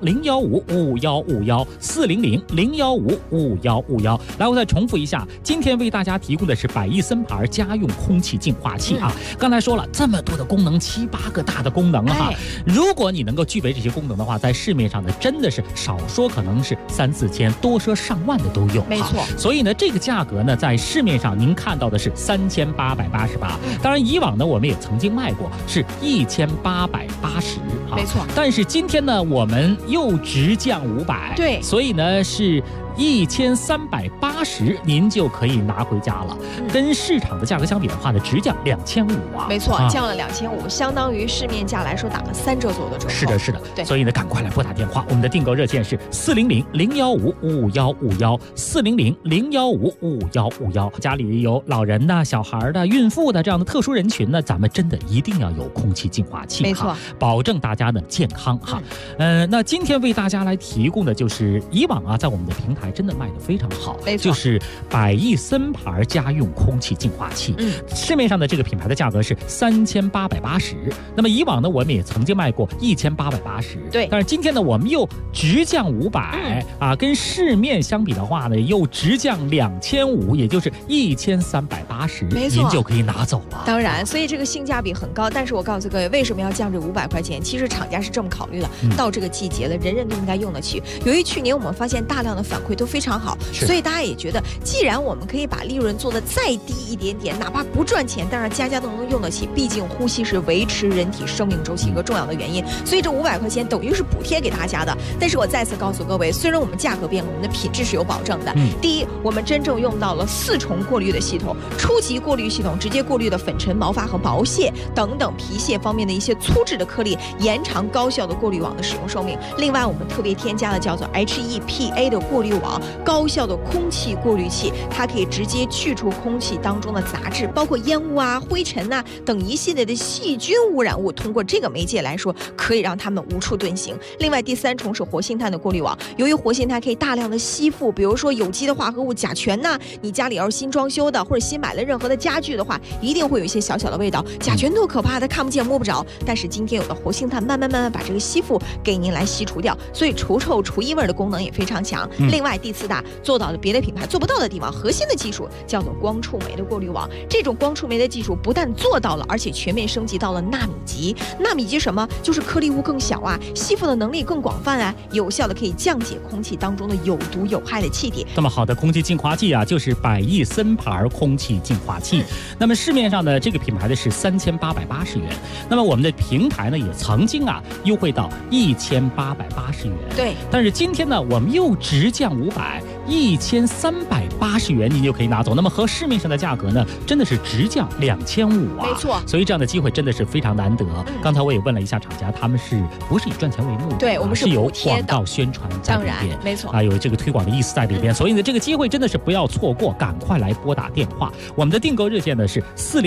400-015-5151，400-015-5151。来，我再重复一下，今天为大家提供的是百益森牌家用空气净化器啊。刚才说了这么多的功能，7、8个大的功能哈。如果你能够具备这些功能的话，在市面上呢真的是少说可能是3、4千，多说上万的都有。 没错。 所以呢，这个价格呢，在市面上您看到的是3888。当然，以往呢我们也曾经卖过是1880。 没错。 但是今天呢，我们又直降500， 对， 所以呢是1380，您就可以拿回家了。跟市场的价格相比的话呢，直降2500啊。 没错，降了2500，相当于市面价来说打了3折左右的折扣。 是的，是的。 对， 所以呢，赶快来拨打电话，我们的订购热线是400-015-5151，400-015-5151。家里有老人的、小孩的、孕妇的这样的特殊人群呢，咱们真的一定要有空气净化器， 没错， 保证大家的健康哈。那今天为大家来提供的就是以往啊，在我们的平台真的卖得非常好， 没错， 就是百益森牌家用空气净化器。市面上的这个品牌的价格是3880。那么以往呢，我们也曾经卖过1880， 对。 但是今天呢，我们又直降500啊，跟市面相比的话呢，又直降2500，也就是1380， 没错， 您就可以拿走了。 当然，所以这个性价比很高。但是我告诉各位，为什么要降这500块钱？其实厂家是这么考虑的，到这个季节了，人人都应该用得起。由于去年我们发现大量的反馈馈都非常好，所以大家也觉得，既然我们可以把利润做得再低一点点，哪怕不赚钱，但是家家都能用得起，毕竟呼吸是维持人体生命周期一个重要的原因，所以这500块钱等于是补贴给大家的。但是我再次告诉各位，虽然我们价格变了，我们的品质是有保证的。第一，我们真正用到了4重过滤的系统，初级过滤系统直接过滤的粉尘、毛发和毛屑等等皮屑方面的一些粗质的颗粒，延长高效的过滤网的使用寿命。另外，我们特别添加了叫做 HEPA 的过滤网，高效的空气过滤器，它可以直接去除空气当中的杂质，包括烟雾啊、灰尘啊等一系列的细菌污染物，通过这个媒介来说，可以让它们无处遁形。另外，第3重是活性炭的过滤网，由于活性炭可以大量的吸附，比如说有机的化合物甲醛呐，你家里要是新装修的或者新买了任何的家具的话，一定会有一些小小的味道。甲醛多可怕，它看不见摸不着，但是今天有的活性炭慢慢把这个吸附给您来吸除掉，所以除臭除异味的功能也非常强。另外，第4大做到了别的品牌做不到的地方，核心的技术叫做光触媒的过滤网。这种光触媒的技术不但做到了，而且全面升级到了纳米级。纳米级什么？就是颗粒物更小啊，吸附的能力更广泛啊，有效的可以降解空气当中的有毒有害的气体。 这么好的空气净化器啊，就是百亿森牌空气净化器。那么市面上的这个品牌的是3880元，那么我们的平台呢也曾经优惠到1880元。 对， 但是今天呢，我们又直降500，1380元您就可以拿走。那么和市面上的价格呢，真的是直降2500啊！ 没错， 所以这样的机会真的是非常难得。刚才我也问了一下厂家，他们是不是以赚钱为目的？ 对，我们是有广告宣传在里边， 当然没错有这个推广的意思在里边。所以呢，这个机会真的是不要错过，赶快来拨打电话。我们的订购热线呢是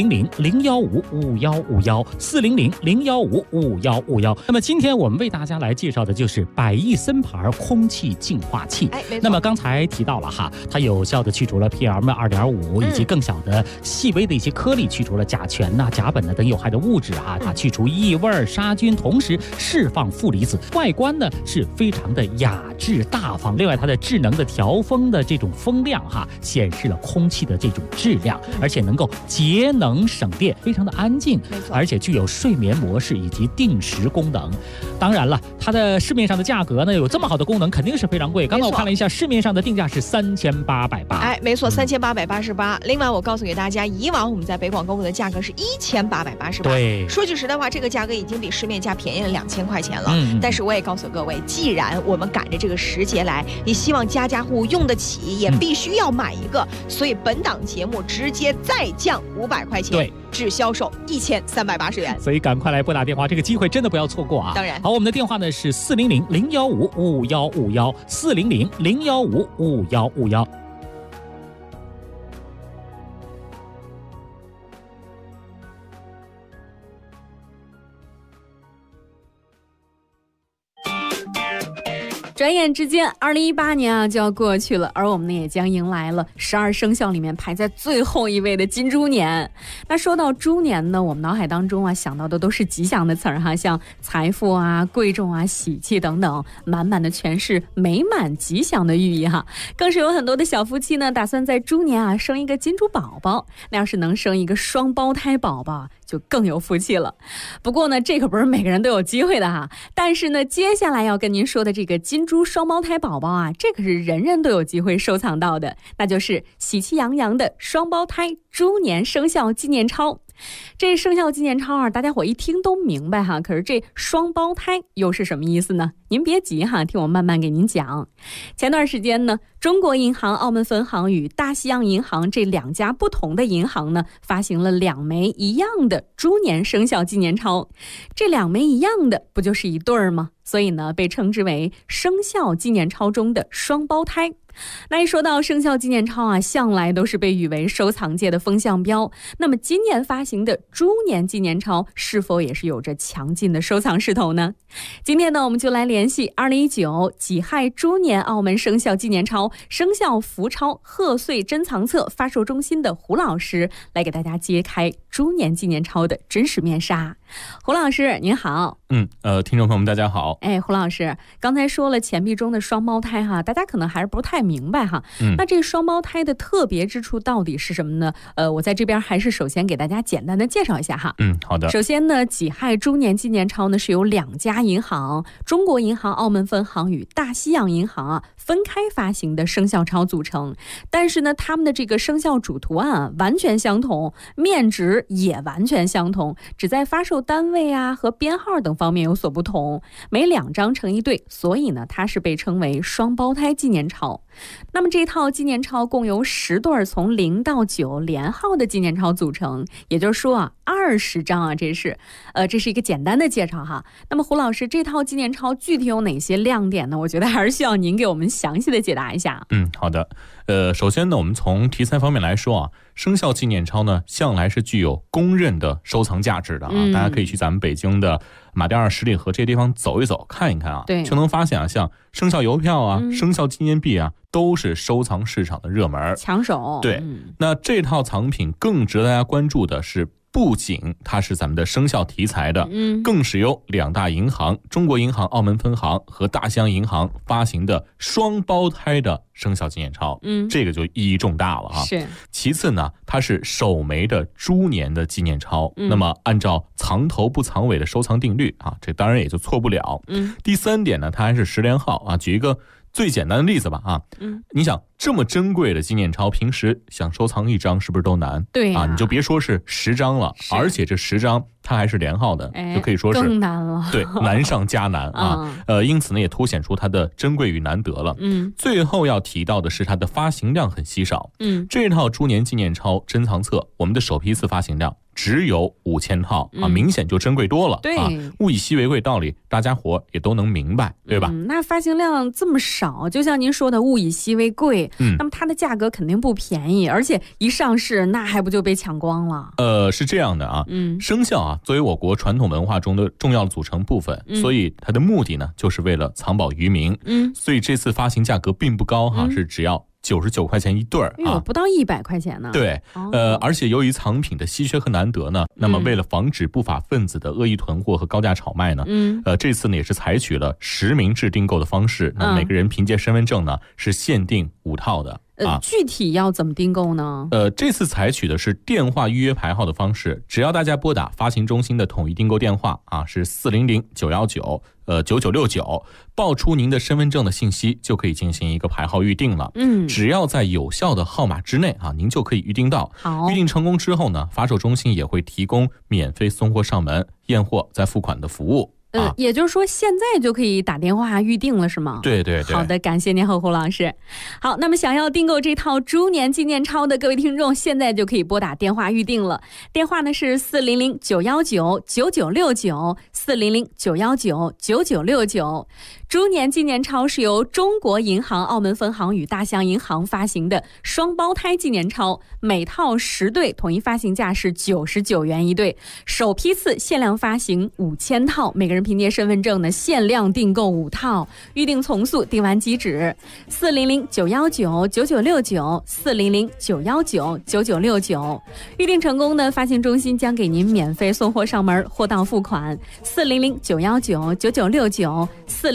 400-015-5151，400-015-5151。那么今天我们为大家来介绍的就是百亿森牌空气净化器。那么刚才提到了它有效的去除了 PM2.5 以及更小的细微的一些颗粒，去除了甲醛甲苯等有害的物质它去除异味杀菌，同时释放负离子。外观呢是非常的雅致大方，另外它的智能的调风的这种风量显示了空气的这种质量，而且能够节能省电，非常的安静，而且具有睡眠模式以及定时功能。当然了，它的市面上的价格呢有这么好的功能，肯定是非常贵。刚刚我看了一下，市面上的定价是3880。 没错，3888。另外，我告诉给大家，以往我们在北广购物的价格是1888。 对， 说句实在话，这个价格已经比市面价便宜了2000块钱了。但是我也告诉各位，既然我们赶着这个时节来，也希望家家户户用得起，也必须要买一个，所以本档节目直接再降500块钱。 对， 只销售1380元。 所以赶快来拨打电话，这个机会真的不要错过啊！ 当然， 好，我们的电话呢是400-015-5151，400-015-5151。 转眼之间，2018年就要过去了，而我们呢也将迎来了12生肖里面排在最后一位的金猪年。那说到猪年呢，我们脑海当中想到的都是吉祥的词儿像财富贵重喜气等等，满满的全是美满吉祥的寓意更是有很多的小夫妻呢，打算在猪年生一个金猪宝宝。那要是能生一个双胞胎宝宝，就更有福气了。不过呢，这可不是每个人都有机会的但是呢，接下来要跟您说的这个金猪双胞胎宝宝这可是人人都有机会收藏到的，那就是喜气洋洋的双胞胎猪年生肖纪念钞。这生肖纪念钞大家伙一听都明白可是这双胞胎又是什么意思呢？您别急听我慢慢给您讲。前段时间呢，中国银行澳门分行与大西洋银行这2家不同的银行呢，发行了2枚一样的猪年生肖纪念钞。这2枚一样的不就是一对儿吗？所以呢，被称之为生肖纪念钞中的双胞胎。那一说到生肖纪念钞向来都是被誉为收藏界的风向标。那么今年发行的猪年纪念钞是否也是有着强劲的收藏势头呢？今天呢，我们就来联系2019己亥猪年澳门生肖纪念钞生肖福钞贺岁珍藏册发售中心的胡老师，来给大家揭开猪年纪念钞的真实面纱。胡老师您好。 听众朋友们大家好。 胡老师，刚才说了钱币中的双胞胎哈，大家可能还是不太明白哈。那这双胞胎的特别之处到底是什么呢？我在这边还是首先给大家简单的介绍一下哈。 好的。 首先呢，己亥猪年纪念钞呢是由2家银行，中国银行澳门分行与大西洋银行分开发行的生肖钞组成，但是呢，他们的这个生肖主图案完全相同，面值也完全相同，只在发售单位和编号等方面有所不同，每2张成一对，所以呢，它是被称为双胞胎纪念钞。那么这套纪念钞共由10对从0到9连号的纪念钞组成，也就是说20张这是一个简单的介绍哈。那么胡老师，这套纪念钞具体有哪些亮点呢？我觉得还是需要您给我们详细的解答一下。 好的。首先呢，我们从题材方面来说生肖纪念钞呢，向来是具有公认的收藏价值的大家可以去咱们北京的马甸二十里河这些地方走一走，看一看对， 就能发现像生肖邮票生肖纪念币都是收藏市场的热门抢手。 对，那这套藏品更值得大家关注的是，不仅它是咱们的生肖题材的，更是由2大银行，中国银行澳门分行和大西洋银行发行的双胞胎的生肖纪念钞，这个就意义重大了是。 其次呢，它是首枚的猪年的纪念钞，那么按照藏头不藏尾的收藏定律这当然也就错不了。第3点呢，它还是10连号举一个最简单的例子吧你想这么珍贵的纪念钞，平时想收藏1张是不是都难？ 对你就别说是10张了，而且这10张它还是连号的，就可以说是更难了。 对，难上加难因此呢，也凸显出它的珍贵与难得了。最后要提到的是它的发行量很稀少。这套猪年纪念钞珍藏册，我们的首批次发行量只有5000套明显就珍贵多了。 对， 物以稀为贵道理，大家伙也都能明白，对吧？ 那发行量这么少，就像您说的物以稀为贵，那么它的价格肯定不便宜，而且一上市那还不就被抢光了？ 是这样的生肖作为我国传统文化中的重要组成部分，所以它的目的呢，就是为了藏宝于民。所以这次发行价格并不高是只要99块钱一对不到100块钱呢。 对，而且由于藏品的稀缺和难得呢，那么为了防止不法分子的恶意囤货和高价炒卖呢，这次呢也是采取了实名制订购的方式，那每个人凭借身份证呢是限定5套的。 具体要怎么订购呢？ 这次采取的是电话预约排号的方式，只要大家拨打发行中心的统一订购电话是400-919-9969，报出您的身份证的信息，就可以进行一个排号预定了。只要在有效的号码之内您就可以预定到。 好， 预定成功之后呢，发售中心也会提供免费送货上门、验货再付款的服务。 也就是说现在就可以打电话预定了是吗？ 对对对。 好的，感谢您胡老师。好，那么想要订购这套猪年纪念钞的各位听众，现在就可以拨打电话预定了。电话呢是400-919-9969 400-919-9969。猪年纪念钞是由中国银行澳门分行与大西洋银行发行的双胞胎纪念钞，每套10对，统一发行价是99元一对，首批次限量发行5000套，每个人凭借身份证呢限量订购5套，预定从速，订完即止。400-919-9969 400-919-9969，预定成功呢，发行中心将给您免费送货上门，货到付款。400-919-9969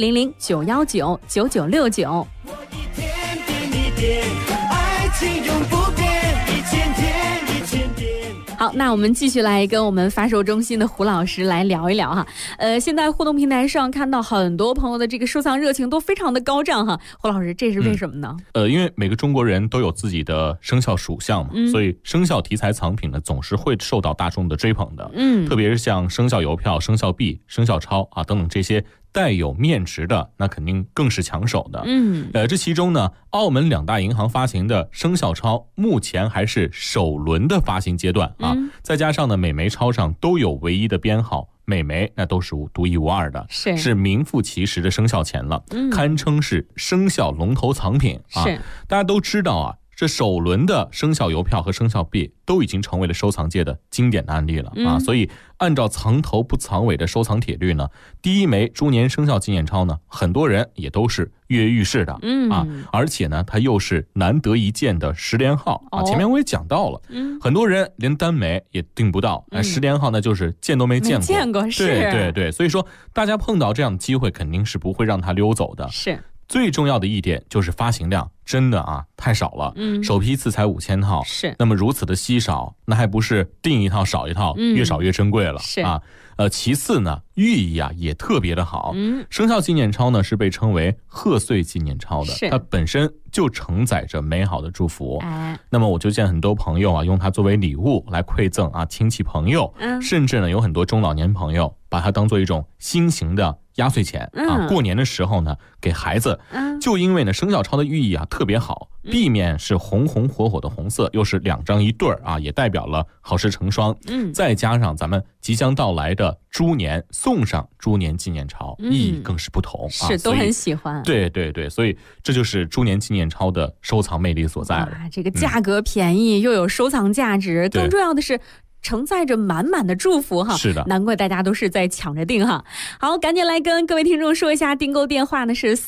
400-919-9969。好，那我们继续来跟我们发售中心的胡老师来聊一聊哈。现在互动平台上看到很多朋友的这个收藏热情都非常的高涨哈。胡老师，这是为什么呢？ 因为每个中国人都有自己的生肖属相嘛，所以生肖题材藏品呢总是会受到大众的追捧的。特别是像生肖邮票、生肖币、生肖钞等等这些带有面值的，那肯定更是抢手的。这其中呢，澳门2大银行发行的生肖钞目前还是首轮的发行阶段再加上呢，每枚钞上都有唯一的编号，每枚那都是独一无二的，是名副其实的生肖钱了，堪称是生肖龙头藏品是。 大家都知道这首轮的生肖邮票和生肖币都已经成为了收藏界的经典的案例了啊！所以按照藏头不藏尾的收藏铁律呢，第一枚猪年生肖纪念钞呢，很多人也都是跃跃欲试的而且呢，它又是难得一见的10连号啊！前面我也讲到了，很多人连单枚也订不到，10连号呢就是见都没见过，对，所以说大家碰到这样的机会，肯定是不会让它溜走的。 是。 最重要的一点就是发行量真的太少了，首批次才5000套， 是。 那么如此的稀少，那还不是订一套少一套，越少越珍贵了其次呢，寓意也特别的好。生肖纪念钞呢是被称为贺岁纪念钞的，它本身就承载着美好的祝福。那么我就见很多朋友用它作为礼物来馈赠亲戚朋友，甚至呢有很多中老年朋友把它当做一种新型的压岁钱过年的时候呢给孩子。就因为呢生肖钞的寓意特别好，币面是红红火火的红色，又是2张一对也代表了好事成双。再加上咱们即将到来的猪年，送上猪年纪念钞，意义更是不同都很喜欢。 对，所以这就是猪年纪念钞的收藏魅力所在了。 这个价格便宜，又有收藏价值，更重要的是承载着满满的祝福是的， 难怪大家都是在抢着订好，赶紧来跟各位听众说一下，订购电话呢是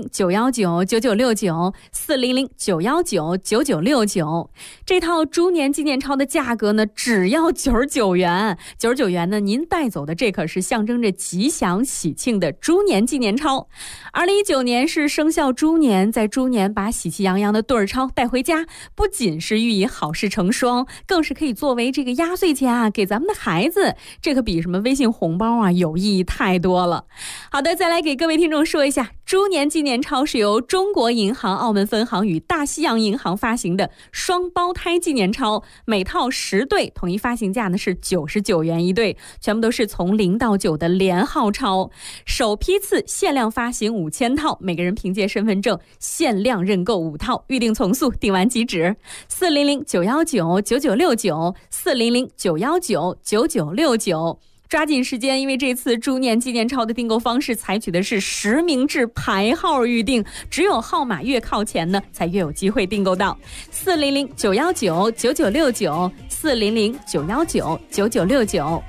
400-919-9969，400-919-9969。这套猪年纪念钞的价格呢只要99元，99元呢您带走的这可是象征着吉祥喜庆的猪年纪念钞。2019年是生肖猪年，在猪年把喜气洋洋的对儿钞带回家，不仅是寓意好事成双，更是可以作为这个压岁钱给咱们的孩子，这可比什么微信红包有意义太多了。好的，再来给各位听众说一下，猪年纪念钞是由中国银行澳门分行与大西洋银行发行的双胞胎纪念钞，每套10对，统一发行价呢是99元一对，全部都是从0到9的连号钞，首批次限量发行5000套，每个人凭借身份证限量认购5套，预定从速，订完即止。400-919-9969，400-919-9969，抓紧时间，因为这次猪年纪念钞的订购方式采取的是实名制排号预定，只有号码越靠前呢，才越有机会订购到。400-919-9969，400-919-9969。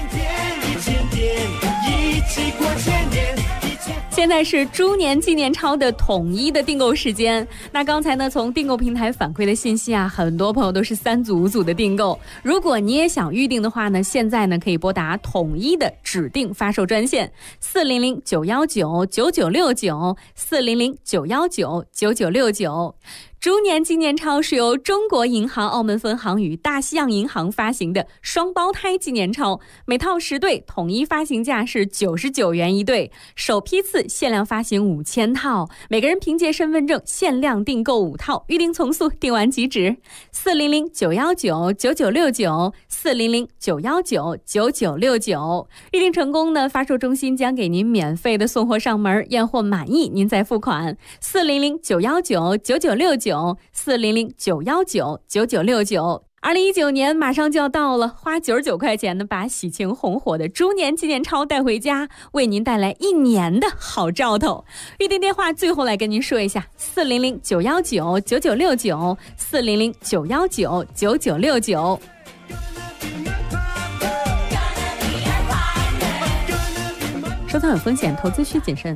现在是猪年纪念钞的统一的订购时间。那刚才呢，从订购平台反馈的信息很多朋友都是3组5组的订购。如果你也想预定的话呢，现在呢可以拨打统一的指定发售专线400-919-9969，400-919-9969。猪年纪念钞是由中国银行澳门分行与大西洋银行发行的双胞胎纪念钞，每套10对，统一发行价是99元一对，首批次限量发行5000套，每个人凭借身份证限量订购5套，预定从速，订完即止。400-919-9969，400-919-9969。预定成功呢，发售中心将给您免费的送货上门，验货满意您再付款。400-919-9969，400-919-9969。2019年马上就要到了，花99块钱呢，把喜庆红火的猪年纪念钞带回家，为您带来1年的好兆头。预定电话最后来跟您说一下：400-919-9969，400-919-9969。收藏有风险，投资需谨慎。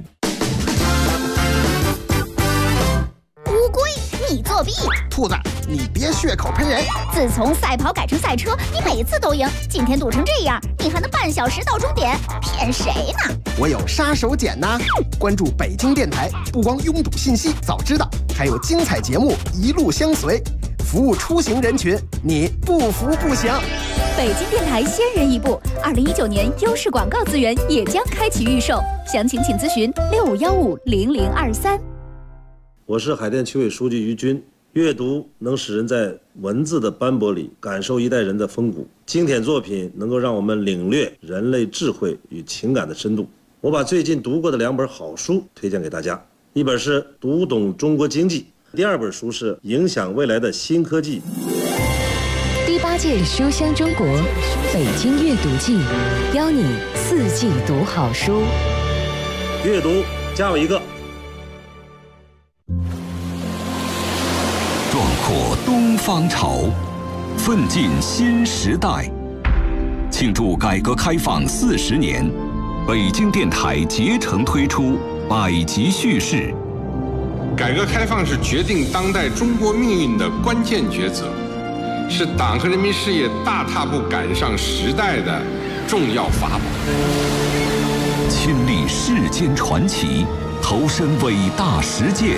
乌龟，你作弊！ 兔子，你别血口喷人！ 自从赛跑改成赛车，你每次都赢，今天赌成这样，你还能半小时到终点？骗谁呢？ 我有杀手锏呢！关注北京电台，不光拥堵信息早知道，还有精彩节目一路相随，服务出行人群，你不服不行。 北京电台先人一步，2019年优势广告资源也将开启预售，详情请咨询65150023。 我是海淀区委书记于军。阅读能使人在文字的斑驳里感受一代人的风骨，经典作品能够让我们领略人类智慧与情感的深度。我把最近读过的2本好书推荐给大家，一本是《读懂中国经济》，第2本书是《影响未来的新科技》。 第8届书香中国北京阅读季，邀你4季读好书。 阅读加我一个。 壮阔东方潮，奋进新时代。庆祝改革开放40年，北京电台竭诚推出百集叙事。 改革开放是决定当代中国命运的关键抉择，是党和人民事业大踏步赶上时代的重要法宝。 亲历世间传奇，投身伟大实践，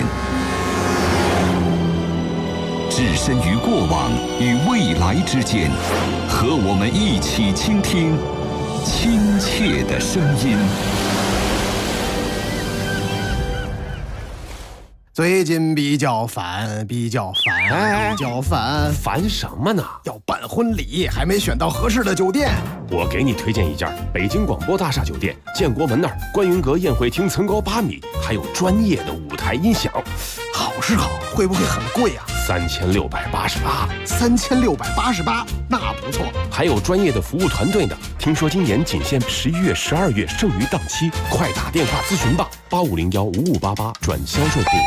置身于过往与未来之间，和我们一起倾听亲切的声音。 最近比较烦， 烦什么呢？ 要办婚礼，还没选到合适的酒店。 我给你推荐一家北京广播大厦酒店，建国门那儿观云阁宴会厅层高8米，还有专业的舞台音响。 好是好，会不会很贵啊 ？3688。 3688，那不错。 还有专业的服务团队呢。听说今年仅限11月、12月剩余档期，快打电话咨询吧，85015588转销售部。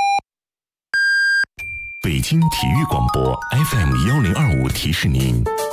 北京体育广播 FM 1025提示您。